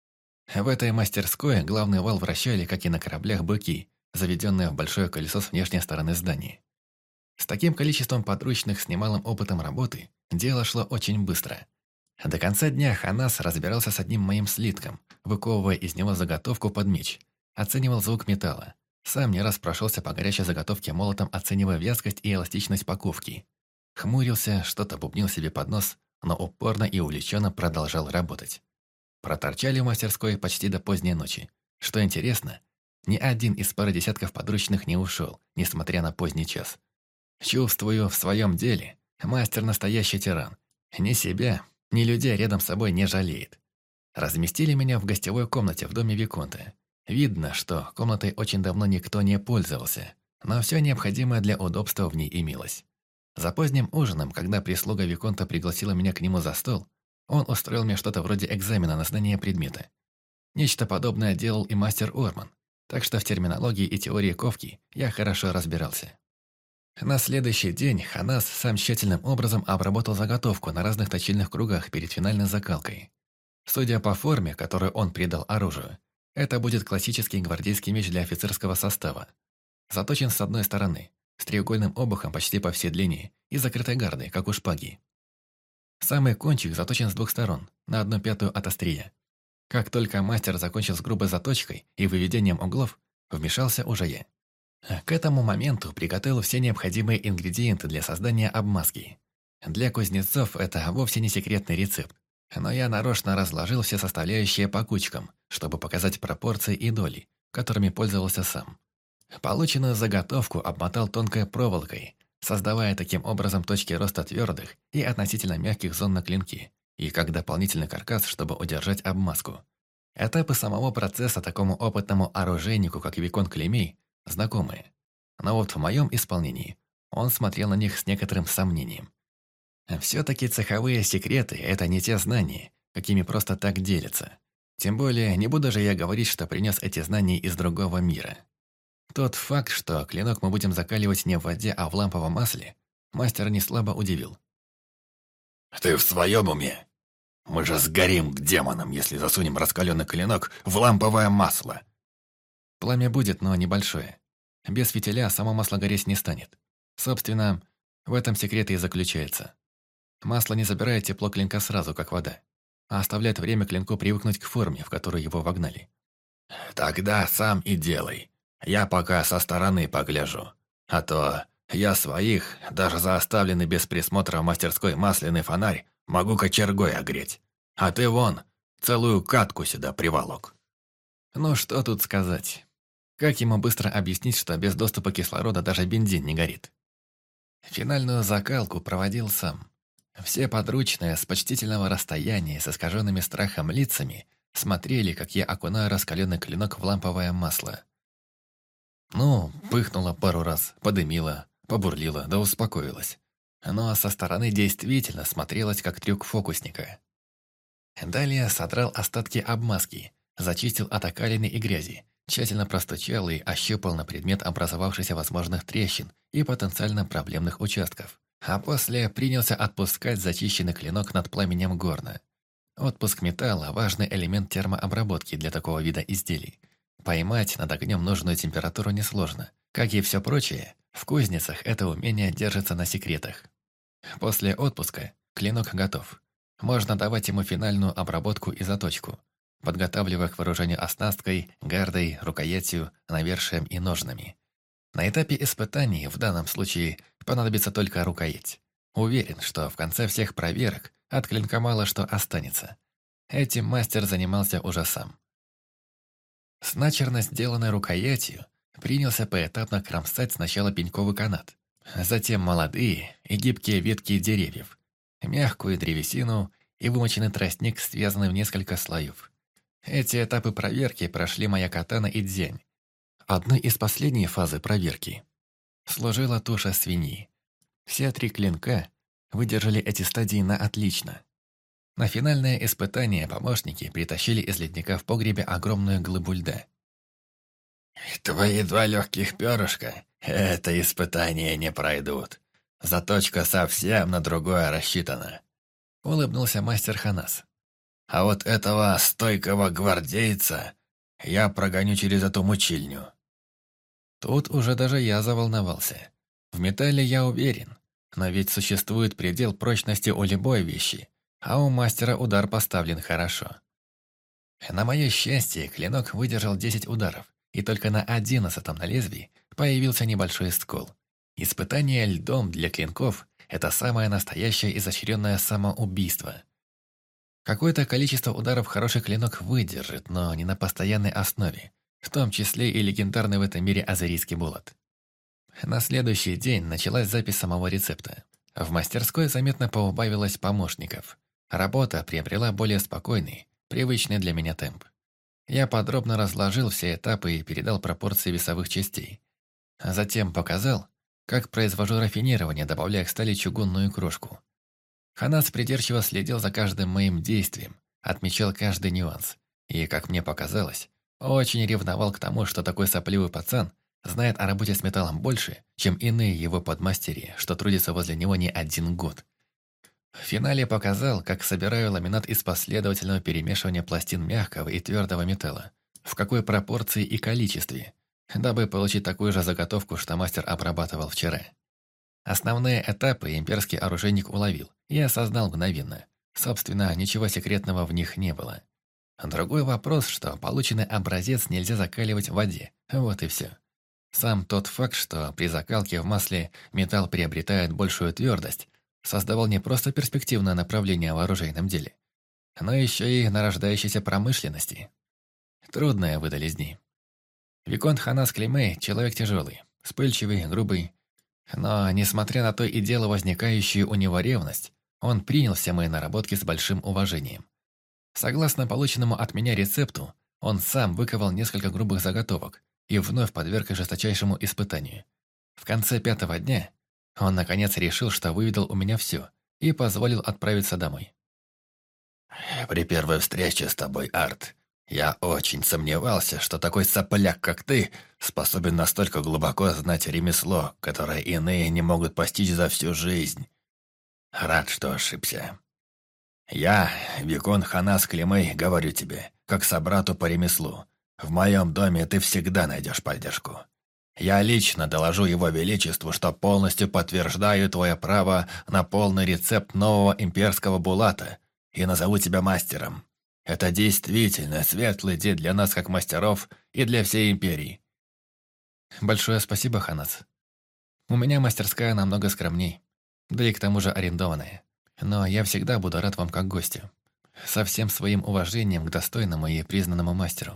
В этой мастерской главный вал вращали, как и на кораблях, быки, заведенные в большое колесо с внешней стороны здания. С таким количеством подручных с немалым опытом работы дело шло очень быстро. До конца дня Ханас разбирался с одним моим слитком, выковывая из него заготовку под меч, оценивал звук металла. Сам не раз прошелся по горячей заготовке молотом, оценивая вязкость и эластичность паковки. Хмурился, что-то бубнил себе под нос, но упорно и увлеченно продолжал работать. Проторчали в мастерской почти до поздней ночи. Что интересно, ни один из пары десятков подручных не ушел, несмотря на поздний час. Чувствую, в своем деле мастер настоящий тиран. Ни себя, ни людей рядом с собой не жалеет. Разместили меня в гостевой комнате в доме Виконта. Видно, что комнатой очень давно никто не пользовался, но все необходимое для удобства в ней имелось. За поздним ужином, когда прислуга Виконта пригласила меня к нему за стол, он устроил мне что-то вроде экзамена на знание предмета. Нечто подобное делал и мастер Орман, так что в терминологии и теории ковки я хорошо разбирался. На следующий день Ханас сам тщательным образом обработал заготовку на разных точильных кругах перед финальной закалкой. Судя по форме, которую он придал оружию, это будет классический гвардейский меч для офицерского состава. Заточен с одной стороны, с треугольным обухом почти по всей длине и закрытой гардой, как у шпаги. Самый кончик заточен с двух сторон, на 1/5 от острия. Как только мастер закончил с грубой заточкой и выведением углов, вмешался уже я. К этому моменту приготовил все необходимые ингредиенты для создания обмазки. Для кузнецов это вовсе не секретный рецепт, но я нарочно разложил все составляющие по кучкам, чтобы показать пропорции и доли, которыми пользовался сам. Полученную заготовку обмотал тонкой проволокой, создавая таким образом точки роста твердых и относительно мягких зон на клинке, и как дополнительный каркас, чтобы удержать обмазку. Этапы самого процесса такому опытному оружейнику, как Виконт Клемей, знакомые. Но вот в моем исполнении он смотрел на них с некоторым сомнением. Все-таки цеховые секреты – это не те знания, какими просто так делятся. Тем более, не буду же я говорить, что принес эти знания из другого мира. Тот факт, что клинок мы будем закаливать не в воде, а в ламповом масле, мастера неслабо удивил. «Ты в своем уме? Мы же сгорим к демонам, если засунем раскаленный клинок в ламповое масло!» Пламя будет, но небольшое. Без фитиля само масло гореть не станет. Собственно, в этом секрет и заключается. Масло не забирает тепло клинка сразу, как вода, а оставляет время клинку привыкнуть к форме, в которую его вогнали. «Тогда сам и делай. Я пока со стороны погляжу. А то я своих, даже за оставленный без присмотра в мастерской масляный фонарь, могу кочергой огреть. А ты вон, целую катку сюда приволок». Ну что тут сказать? Как ему быстро объяснить, что без доступа кислорода даже бензин не горит? Финальную закалку проводил сам. Все подручные с почтительного расстояния с искаженными страхом лицами смотрели, как я окунаю раскаленный клинок в ламповое масло. Ну, пыхнуло пару раз, подымило, побурлило, да успокоилось. Но со стороны действительно смотрелось, как трюк фокусника. Далее содрал остатки обмазки, зачистил от окалины и грязи, тщательно простучал и ощупал на предмет образовавшихся возможных трещин и потенциально проблемных участков. А после принялся отпускать зачищенный клинок над пламенем горна. Отпуск металла – важный элемент термообработки для такого вида изделий. Поймать над огнем нужную температуру несложно. Как и все прочее, в кузницах это умение держится на секретах. После отпуска клинок готов. Можно давать ему финальную обработку и заточку, подготавливая к вооружению оснасткой, гардой, рукоятью, навершием и ножнами. На этапе испытаний в данном случае понадобится только рукоять. Уверен, что в конце всех проверок от клинка мало что останется. Этим мастер занимался уже сам. С начерно сделанной рукоятью принялся поэтапно кромсать сначала пеньковый канат, затем молодые и гибкие ветки деревьев, мягкую древесину и вымоченный тростник, связанный в несколько слоев. Эти этапы проверки прошли моя катана и дзянь. Одной из последней фазы проверки служила туша свиньи. Все 3 клинка выдержали эти стадии на отлично. На финальное испытание помощники притащили из ледника в погребе огромную глыбу льда. «Твои 2 легких перышка это испытание не пройдут. Заточка совсем на другое рассчитана. улыбнулся мастер Ханас. «А вот этого стойкого гвардейца я прогоню через эту мучильню». Тут уже даже я заволновался. В металле я уверен, но ведь существует предел прочности у любой вещи, а у мастера удар поставлен хорошо. На мое счастье, клинок выдержал 10 ударов, и только на 11-м на лезвии появился небольшой скол. Испытание льдом для клинков – это самое настоящее изощренное самоубийство. Какое-то количество ударов хороший клинок выдержит, но не на постоянной основе, в том числе и легендарный в этом мире азерийский булат. На следующий день началась запись самого рецепта. В мастерской заметно поубавилось помощников. Работа приобрела более спокойный, привычный для меня темп. Я подробно разложил все этапы и передал пропорции весовых частей. А затем показал, как произвожу рафинирование, добавляя к стали чугунную крошку. Ханас придирчиво следил за каждым моим действием, отмечал каждый нюанс. И, как мне показалось, очень ревновал к тому, что такой сопливый пацан знает о работе с металлом больше, чем иные его подмастерья, что трудятся возле него не 1 год. В финале показал, как собираю ламинат из последовательного перемешивания пластин мягкого и твердого металла, в какой пропорции и количестве, дабы получить такую же заготовку, что мастер обрабатывал вчера. Основные этапы имперский оружейник уловил и осознал мгновенно. Собственно, ничего секретного в них не было. Другой вопрос, что полученный образец нельзя закаливать в воде, вот и все. Сам тот факт, что при закалке в масле металл приобретает большую твердость, создавал не просто перспективное направление в оружейном деле, но еще и нарождающейся промышленности. Трудные выдались дни. Виконт Ханас Климей – человек тяжелый, вспыльчивый, грубый. Но, несмотря на то и дело возникающую у него ревность, он принял все мои наработки с большим уважением. Согласно полученному от меня рецепту, он сам выковал несколько грубых заготовок и вновь подверг их жесточайшему испытанию. В конце 5-го дня он, наконец, решил, что выведал у меня все, и позволил отправиться домой. «При первой встрече с тобой, Арт, я очень сомневался, что такой сопляк, как ты, способен настолько глубоко знать ремесло, которое иные не могут постичь за всю жизнь. Рад, что ошибся. Я, Викон Ханас Климей, говорю тебе, как собрату по ремеслу, в моем доме ты всегда найдешь поддержку. Я лично доложу его величеству, что полностью подтверждаю твое право на полный рецепт нового имперского булата и назову тебя мастером. Это действительно светлый день для нас как мастеров и для всей империи». Большое спасибо, Ханас. У меня мастерская намного скромней, да и к тому же арендованная. Но я всегда буду рад вам как гостю. Со всем своим уважением к достойному и признанному мастеру.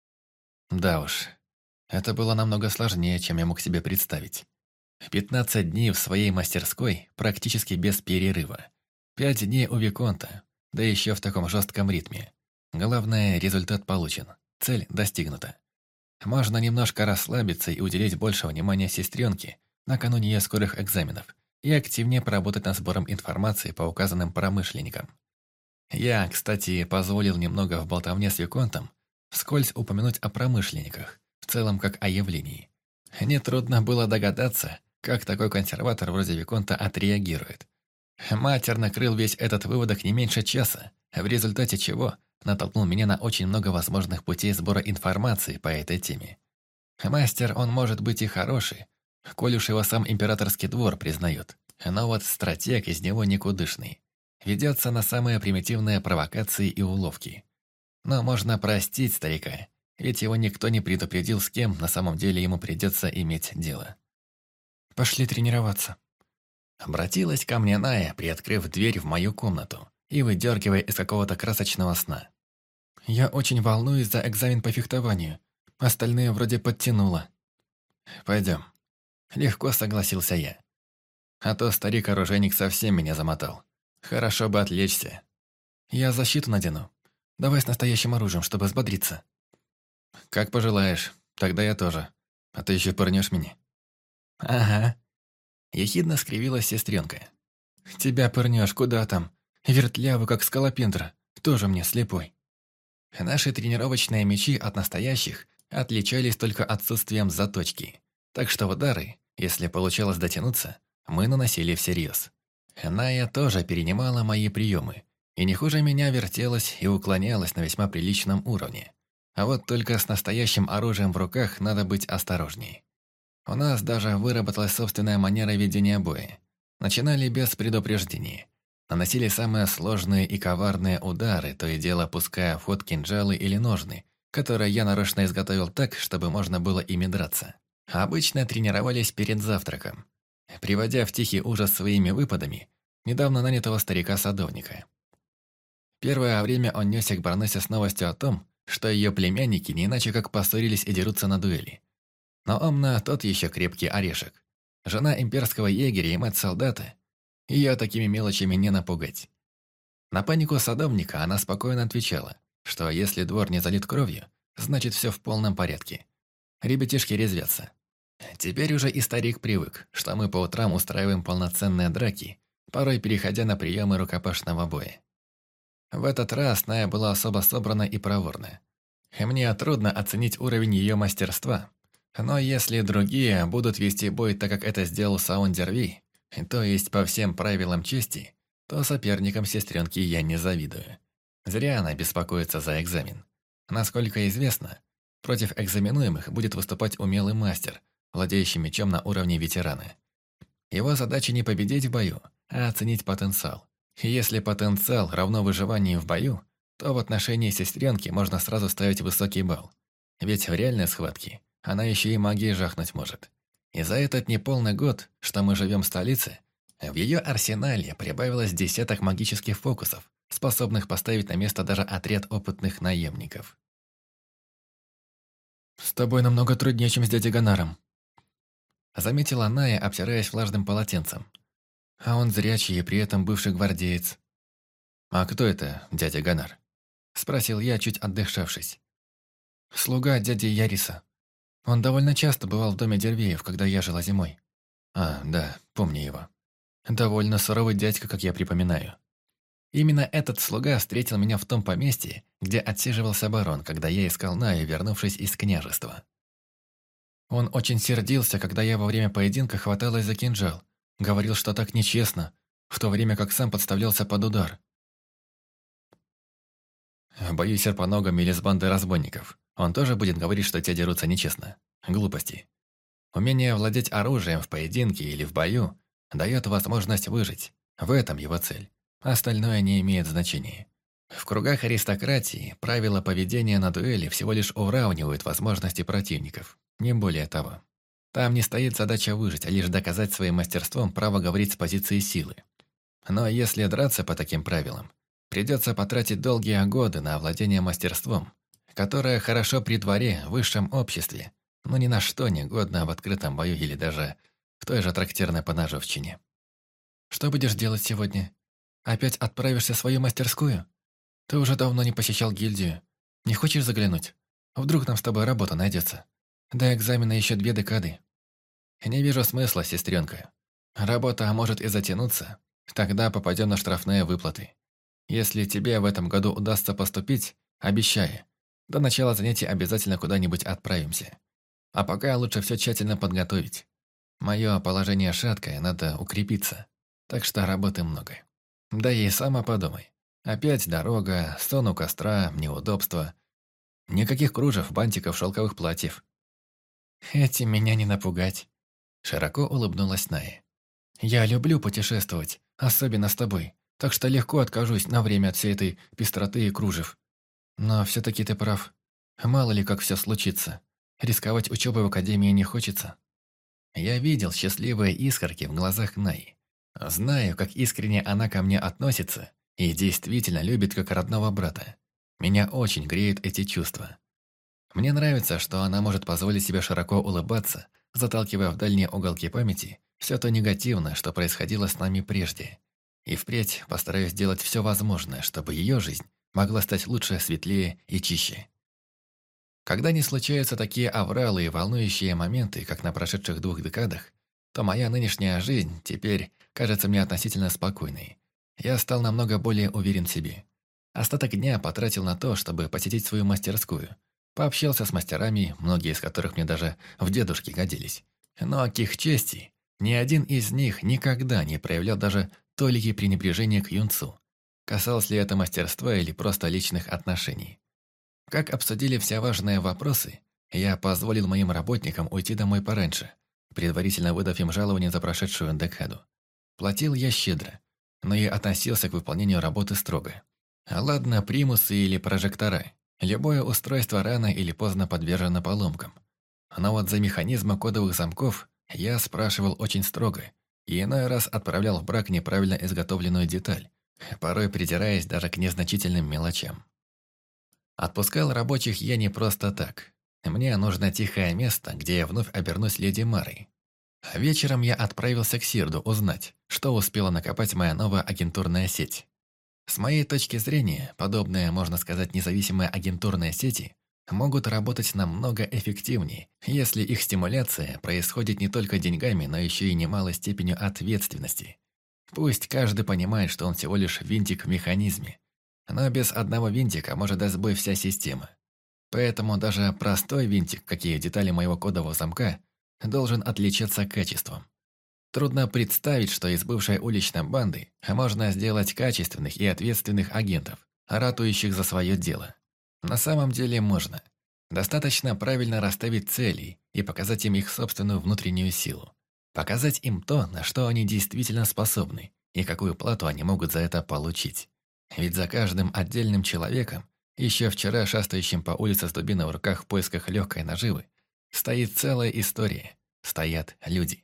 Да уж, это было намного сложнее, чем я мог себе представить. 15 дней в своей мастерской практически без перерыва. 5 дней у Виконта, да еще в таком жестком ритме. Главное, результат получен, цель достигнута. Можно немножко расслабиться и уделить больше внимания сестренке накануне ее скорых экзаменов и активнее поработать над сбором информации по указанным промышленникам. Я, кстати, позволил немного в болтовне с Виконтом вскользь упомянуть о промышленниках, в целом как о явлении. Нетрудно было догадаться, как такой консерватор вроде Виконта отреагирует. Матер накрыл весь этот выводок не меньше часа, в результате чего натолкнул меня на очень много возможных путей сбора информации по этой теме. Мастер он может быть и хороший, коль уж его сам императорский двор признает, но вот стратег из него никудышный. Ведется на самые примитивные провокации и уловки. Но можно простить старика, ведь его никто не предупредил, с кем на самом деле ему придется иметь дело. «Пошли тренироваться». Обратилась ко мне Ная, приоткрыв дверь в мою комнату и выдергивая из какого-то красочного сна. «Я очень волнуюсь за экзамен по фехтованию. Остальные вроде подтянуло». «Пойдем». Легко согласился я. А то старик-оружейник совсем меня замотал. Хорошо бы отвлечься. «Я защиту надену. Давай с настоящим оружием, чтобы взбодриться». «Как пожелаешь. Тогда я тоже. А ты еще пырнешь меня?» «Ага». Ехидно скривилась сестренка. «Тебя пырнешь, куда там? Вертлявый, как скалопендра. Тоже мне слепой». Наши тренировочные мечи от настоящих отличались только отсутствием заточки. Так что удары, если получалось дотянуться, мы наносили всерьез. Ная тоже перенимала мои приемы, и не хуже меня вертелась и уклонялась на весьма приличном уровне. А вот только с настоящим оружием в руках надо быть осторожней. У нас даже выработалась собственная манера ведения боя. Начинали без предупреждений. Наносили самые сложные и коварные удары, то и дело пуская в ход кинжалы или ножны, которые я нарочно изготовил так, чтобы можно было ими драться. Обычно тренировались перед завтраком, приводя в тихий ужас своими выпадами недавно нанятого старика-садовника. Первое время он несся к баронессе с новостью о том, что ее племянники не иначе как поссорились и дерутся на дуэли. Но Омна тот еще крепкий орешек. Жена имперского егеря и мать солдата. Ее такими мелочами не напугать. На панику садовника она спокойно отвечала, что если двор не залит кровью, значит все в полном порядке. Ребятишки резвятся. Теперь уже и старик привык, что мы по утрам устраиваем полноценные драки, порой переходя на приемы рукопашного боя. В этот раз Ная была особо собрана и проворна. Мне трудно оценить уровень ее мастерства, но если другие будут вести бой так, как это сделал Саун Дерви, то есть по всем правилам чести, то соперникам сестренки я не завидую. Зря она беспокоится за экзамен. Насколько известно, против экзаменуемых будет выступать умелый мастер, владеющий мечом на уровне ветерана. Его задача не победить в бою, а оценить потенциал. И если потенциал равно выживанию в бою, то в отношении сестренки можно сразу ставить высокий балл. Ведь в реальной схватке она еще и магией жахнуть может. И за этот неполный год, что мы живем в столице, в ее арсенале прибавилось десяток магических фокусов, способных поставить на место даже отряд опытных наемников. «С тобой намного труднее, чем с дядей Ганаром», заметила Ная, обтираясь влажным полотенцем. «А он зрячий и при этом бывший гвардеец». «А кто это, дядя Ганар?» Спросил я, чуть отдышавшись. «Слуга дяди Яриса. Он довольно часто бывал в доме Дервеев, когда я жила зимой». «А, да, помню его. Довольно суровый дядька, как я припоминаю. Именно этот слуга встретил меня в том поместье, где отсиживался барон, когда я искал Наю, вернувшись из княжества. Он очень сердился, когда я во время поединка хваталась за кинжал. Говорил, что так нечестно, в то время как сам подставлялся под удар. В бою с серпоногом или с бандой разбойников он тоже будет говорить, что те дерутся нечестно. Глупости. Умение владеть оружием в поединке или в бою дает возможность выжить. В этом его цель. Остальное не имеет значения. В кругах аристократии правила поведения на дуэли всего лишь уравнивают возможности противников. Не более того. Там не стоит задача выжить, а лишь доказать своим мастерством право говорить с позиции силы. Но если драться по таким правилам, придется потратить долгие годы на овладение мастерством, которое хорошо при дворе, в высшем обществе, но ни на что не годно в открытом бою или даже в той же трактирной поножовщине. «Что будешь делать сегодня? Опять отправишься в свою мастерскую? Ты уже давно не посещал гильдию. Не хочешь заглянуть? Вдруг нам с тобой работа найдется? До экзамена еще 2 декады». «Не вижу смысла, сестренка. Работа может и затянуться. Тогда попадем на штрафные выплаты. Если тебе в этом году удастся поступить, обещаю, до начала занятий обязательно куда-нибудь отправимся. А пока лучше все тщательно подготовить. Мое положение шаткое, надо укрепиться. Так что работы много. Да и сама подумай. Опять дорога, сон у костра, неудобства. Никаких кружев, бантиков, шелковых платьев. Этим меня не напугать. Широко улыбнулась Ная. «Я люблю путешествовать, особенно с тобой, так что легко откажусь на время от всей этой пестроты и кружев. Но все-таки ты прав. Мало ли как все случится. Рисковать учебой в академии не хочется». Я видел счастливые искорки в глазах Наи. Знаю, как искренне она ко мне относится и действительно любит как родного брата. Меня очень греют эти чувства. Мне нравится, что она может позволить себе широко улыбаться, заталкивая в дальние уголки памяти все то негативное, что происходило с нами прежде. И впредь постараюсь сделать все возможное, чтобы ее жизнь могла стать лучше, светлее и чище. Когда не случаются такие авралы и волнующие моменты, как на прошедших 2 декадах, то моя нынешняя жизнь теперь кажется мне относительно спокойной. Я стал намного более уверен в себе. Остаток дня потратил на то, чтобы посетить свою мастерскую. Пообщался с мастерами, многие из которых мне даже в дедушки годились. Но к их чести, ни один из них никогда не проявлял даже толики пренебрежения к юнцу. Касалось ли это мастерства или просто личных отношений? Как обсудили все важные вопросы, я позволил моим работникам уйти домой пораньше, предварительно выдав им жалование за прошедшую декаду. Платил я щедро, но и относился к выполнению работы строго. Ладно, примусы или прожектора. Любое устройство рано или поздно подвержено поломкам. Но вот за механизмы кодовых замков я спрашивал очень строго и иной раз отправлял в брак неправильно изготовленную деталь, порой придираясь даже к незначительным мелочам. Отпускал рабочих я не просто так. Мне нужно тихое место, где я вновь обернусь леди Марой. Вечером я отправился к Сирду узнать, что успела накопать моя новая агентурная сеть. С моей точки зрения, подобные, можно сказать, независимые агентурные сети могут работать намного эффективнее, если их стимуляция происходит не только деньгами, но еще и немалой степенью ответственности. Пусть каждый понимает, что он всего лишь винтик в механизме, но без одного винтика может дать сбой вся система. Поэтому даже простой винтик, какие детали моего кодового замка, должен отличаться качеством. Трудно представить, что из бывшей уличной банды можно сделать качественных и ответственных агентов, ратующих за свое дело. На самом деле можно. Достаточно правильно расставить цели и показать им их собственную внутреннюю силу. Показать им то, на что они действительно способны, и какую плату они могут за это получить. Ведь за каждым отдельным человеком, еще вчера шастающим по улице с дубиной в руках в поисках легкой наживы, стоит целая история, стоят люди.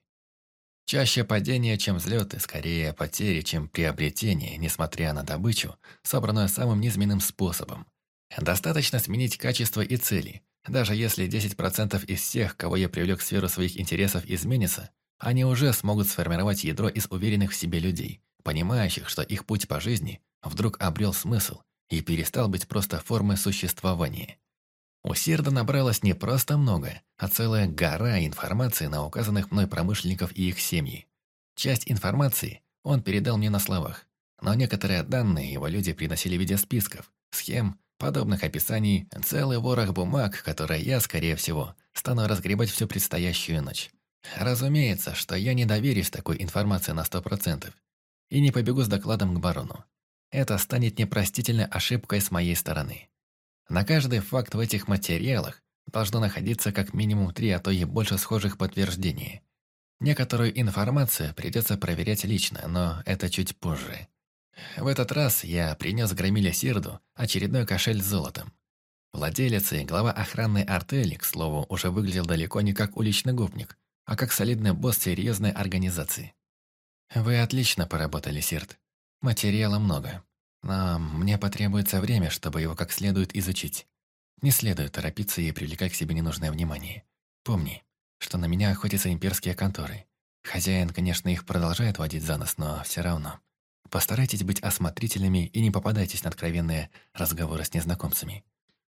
Чаще падения, чем взлеты, скорее потери, чем приобретение, несмотря на добычу, собранную самым низменным способом. Достаточно сменить качество и цели. Даже если 10% из всех, кого я привлек в сферу своих интересов, изменится, они уже смогут сформировать ядро из уверенных в себе людей, понимающих, что их путь по жизни вдруг обрел смысл и перестал быть просто формой существования. У Сирда набралось не просто много, а целая гора информации на указанных мной промышленников и их семьи. Часть информации он передал мне на словах, но некоторые данные его люди приносили в виде списков, схем, подобных описаний, целый ворох бумаг, которые я, скорее всего, стану разгребать всю предстоящую ночь. Разумеется, что я не доверюсь такой информации на 100% и не побегу с докладом к барону. Это станет непростительной ошибкой с моей стороны. На каждый факт в этих материалах должно находиться как минимум 3, а то и больше схожих подтверждений. Некоторую информацию придется проверять лично, но это чуть позже. В этот раз я принес громиле Сирду очередной кошель с золотом. Владелец и глава охранной артели, к слову, уже выглядел далеко не как уличный гопник, а как солидный босс серьезной организации. «Вы отлично поработали, Сирд. Материала много. Но мне потребуется время, чтобы его как следует изучить. Не следует торопиться и привлекать к себе ненужное внимание. Помни, что на меня охотятся имперские конторы. Хозяин, конечно, их продолжает водить за нос, но все равно. Постарайтесь быть осмотрительными и не попадайтесь на откровенные разговоры с незнакомцами».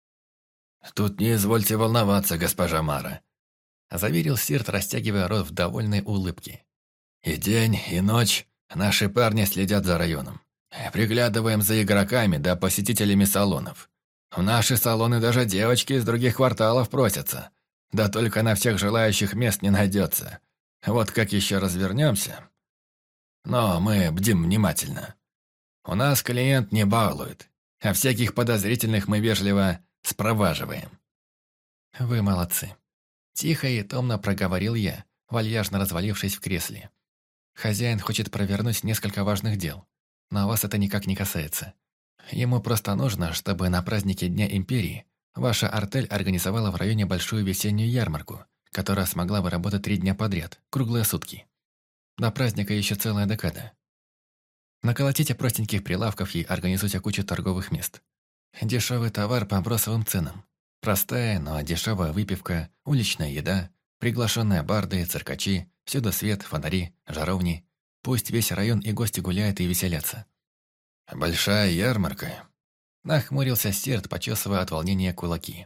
«Тут не извольте волноваться, госпожа Мара», — заверил Сирд, растягивая рот в довольной улыбке. «И день, и ночь наши парни следят за районом. Приглядываем за игроками да посетителями салонов. В наши салоны даже девочки из других кварталов просятся. Да только на всех желающих мест не найдется. Вот как еще развернемся. Но мы бдим внимательно. У нас клиент не балует, а всяких подозрительных мы вежливо спроваживаем». «Вы молодцы». Тихо и томно проговорил я, вальяжно развалившись в кресле. «Хозяин хочет провернуть несколько важных дел. Но вас это никак не касается. Ему просто нужно, чтобы на празднике Дня Империи ваша артель организовала в районе большую весеннюю ярмарку, которая смогла бы работать 3 дня подряд, круглые сутки. До праздника еще целая декада. Наколотите простеньких прилавков и организуйте кучу торговых мест. Дешевый товар по бросовым ценам. Простая, но дешевая выпивка, уличная еда, приглашенные барды, циркачи, всюду свет, фонари, жаровни. Пусть весь район и гости гуляют и веселятся». «Большая ярмарка?» — нахмурился Сирд, почесывая от волнения кулаки.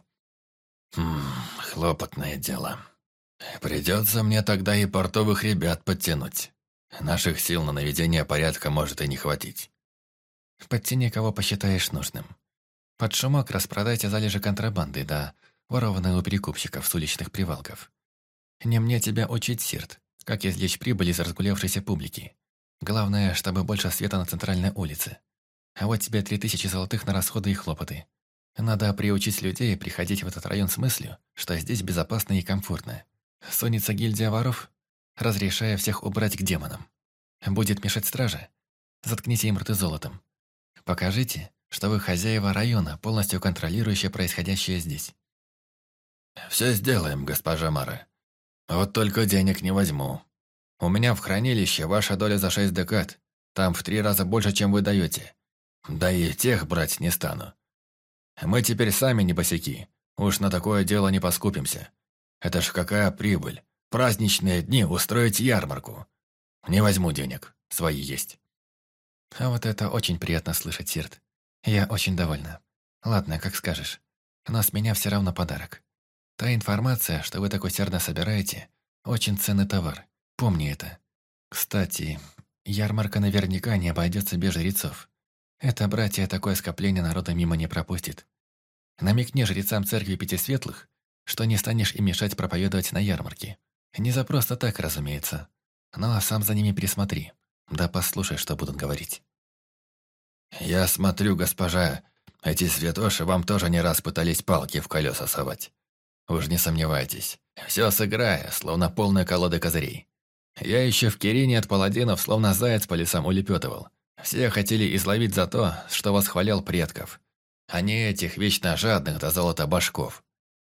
Хлопотное дело. Придется мне тогда и портовых ребят подтянуть. Наших сил на наведение порядка может и не хватить». «Подтяни, кого посчитаешь нужным. Под шумок распродайте залежи контрабанды, да ворованные у перекупщиков с уличных привалков. Не мне тебя учить, Сирд, как извлечь прибыль из разгулявшейся публики. Главное, чтобы больше света на центральной улице. А вот тебе 3000 золотых на расходы и хлопоты. Надо приучить людей приходить в этот район с мыслью, что здесь безопасно и комфортно. Сунется гильдия воров, разрешая всех убрать к демонам. Будет мешать стража. Заткните им рты золотом. Покажите, что вы хозяева района, полностью контролирующие происходящее здесь. «Все сделаем, госпожа Мара. Вот только денег не возьму. У меня в хранилище ваша доля за 6 декад. Там в 3 раза больше, чем вы даете. Да и тех брать не стану. Мы теперь сами не босяки. Уж на такое дело не поскупимся. Это ж какая прибыль. Праздничные дни устроить ярмарку. Не возьму денег. Свои есть». А вот это очень приятно слышать, Сирт. Я очень довольна. Ладно, как скажешь. Но с меня все равно подарок. Та информация, что вы так усердно собираете, очень ценный товар. Помни это. Кстати, ярмарка наверняка не обойдется без жрецов. Это братья такое скопление народа мимо не пропустит. Намекни жрецам церкви Пяти Светлых, что не станешь им мешать проповедовать на ярмарке. Не за просто так, разумеется. Но сам за ними присмотри. Да послушай, что будут говорить. «Я смотрю, госпожа, эти святоши вам тоже не раз пытались палки в колеса совать. Уж не сомневайтесь, все сыграя, словно полная колода козырей. Я еще в Кирине от паладинов словно заяц по лесам улепетывал. Все хотели изловить за то, что восхвалял предков, а не этих вечно жадных до золота башков.